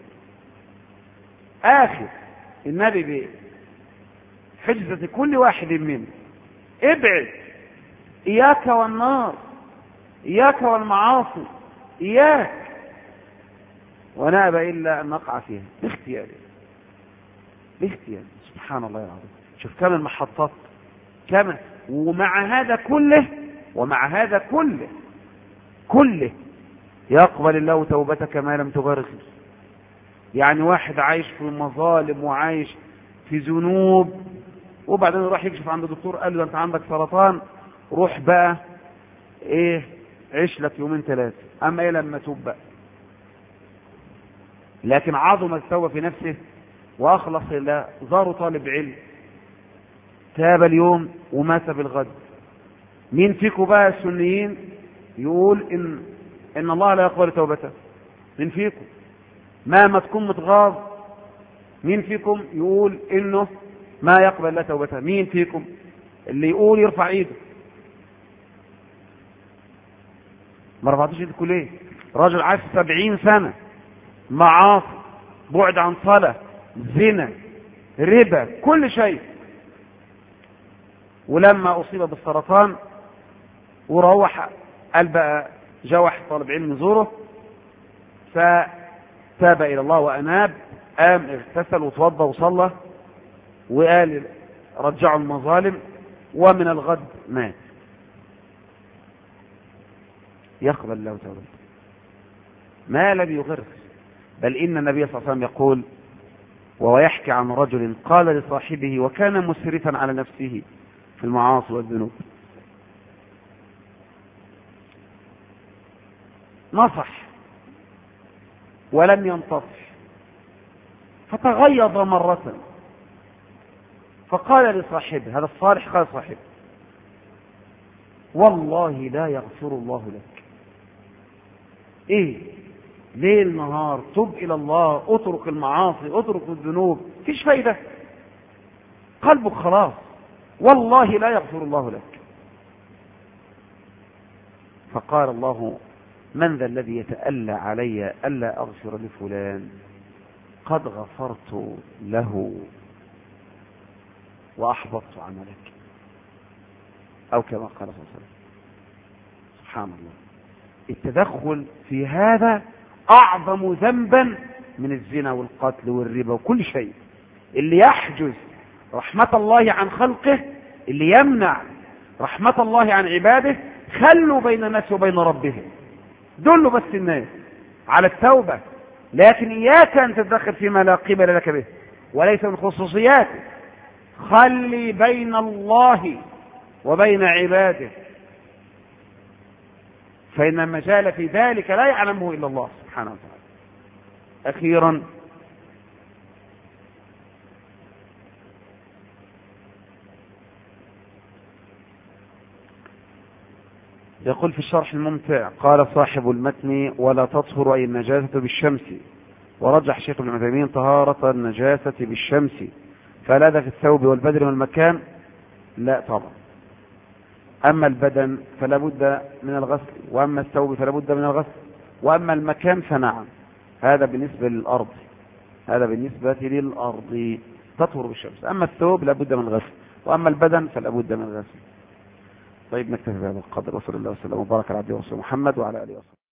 آخر النبي بحجزة كل واحد منه، ابعد، إياك والنار، إياك والمعاصي، إياك، ونأبى إلا أن نقع فيها باختياره باختيار. سبحان الله العظيم. شوف كم المحطات، كم، ومع هذا كله ومع هذا كله كله يقبل الله توبتك ما لم تغرغر. يعني واحد عايش في مظالم وعايش في ذنوب، وبعدين يروح يكشف عند الدكتور قال له انت عندك سرطان، روح بقى ايه عيش لك يومين ثلاثه، اما ايه لما توب بقى. لكن عظم التوبه في نفسه واخلص لله. زاره طالب علم، تاب اليوم ومات بالغد. مين فيكم بقى السنيين يقول ان ان الله لا يقبل توبته؟ مين فيكم مهما تكون متغاظ؟ مين فيكم يقول انه ما يقبل الله توبته؟ مين فيكم اللي يقول يرفع ايده؟ ما رفعتوش ايدكم ليه؟ راجل عاش سبعين سنة معاصي، بعد عن صلاة، زنا، ربا، كل شيء، ولما اصيب بالسرطان وروح قال بقى جاء واحد طالب علم يزوره فتاب الى الله واناب، قام اغتسل وتوضى وصلى وقال رجعوا المظالم، ومن الغد مات. يقبل الله توبته ما لم يغرق. بل ان النبي صلى الله عليه وسلم يقول وهو يحكي عن رجل قال لصاحبه وكان مسرفا على نفسه في المعاصي والذنوب، نصح ولم ينتصح فتغيظ مرة، فقال لصاحبه، هذا الصالح قال صاحبه والله لا يغفر الله لك. ايه ليل نهار تب الى الله، اترك المعاصي، اترك الذنوب، فيش فايدة، قلبك خلاص، والله لا يغفر الله لك. فقال الله من ذا الذي يتألى علي ألا أغفر لفلان؟ قد غفرت له وأحبطت عملك، أو كما قال صلى الله عليه وسلم. سبحان الله. التدخل في هذا أعظم ذنبا من الزنا والقتل والربا وكل شيء. اللي يحجز رحمة الله عن خلقه، اللي يمنع رحمة الله عن عباده، خلوا بين الناس وبين ربهم، دلوا بس الناس على التوبة، لكن إياك أن تتدخل فيما لا قبل لك به وليس من خصوصياته. خلي بين الله وبين عباده، فإن المجال في ذلك لا يعلمه إلا الله سبحانه وتعالى. أخيرا يقول في الشرح الممتع قال صاحب المتن ولا تطهر أي النجاسة بالشمس، ورجح شيخ ابن عثيمين طهارة النجاسة بالشمس، فلا في الثوب والبدن والمكان لا طبعا. أما البدن فلا بد من الغسل، وأما الثوب فلا بد من الغسل، وأما المكان فنعم. هذا بالنسبة للأرض، هذا بالنسبة للأرض تطهر بالشمس. أما الثوب لا بد من غسل، وأما البدن فلا بد من غسل. طيب نكتفي بهذا القدر، وصلى الله وسلم وبارك على عبده ورسوله محمد وعلى آله وصحبه.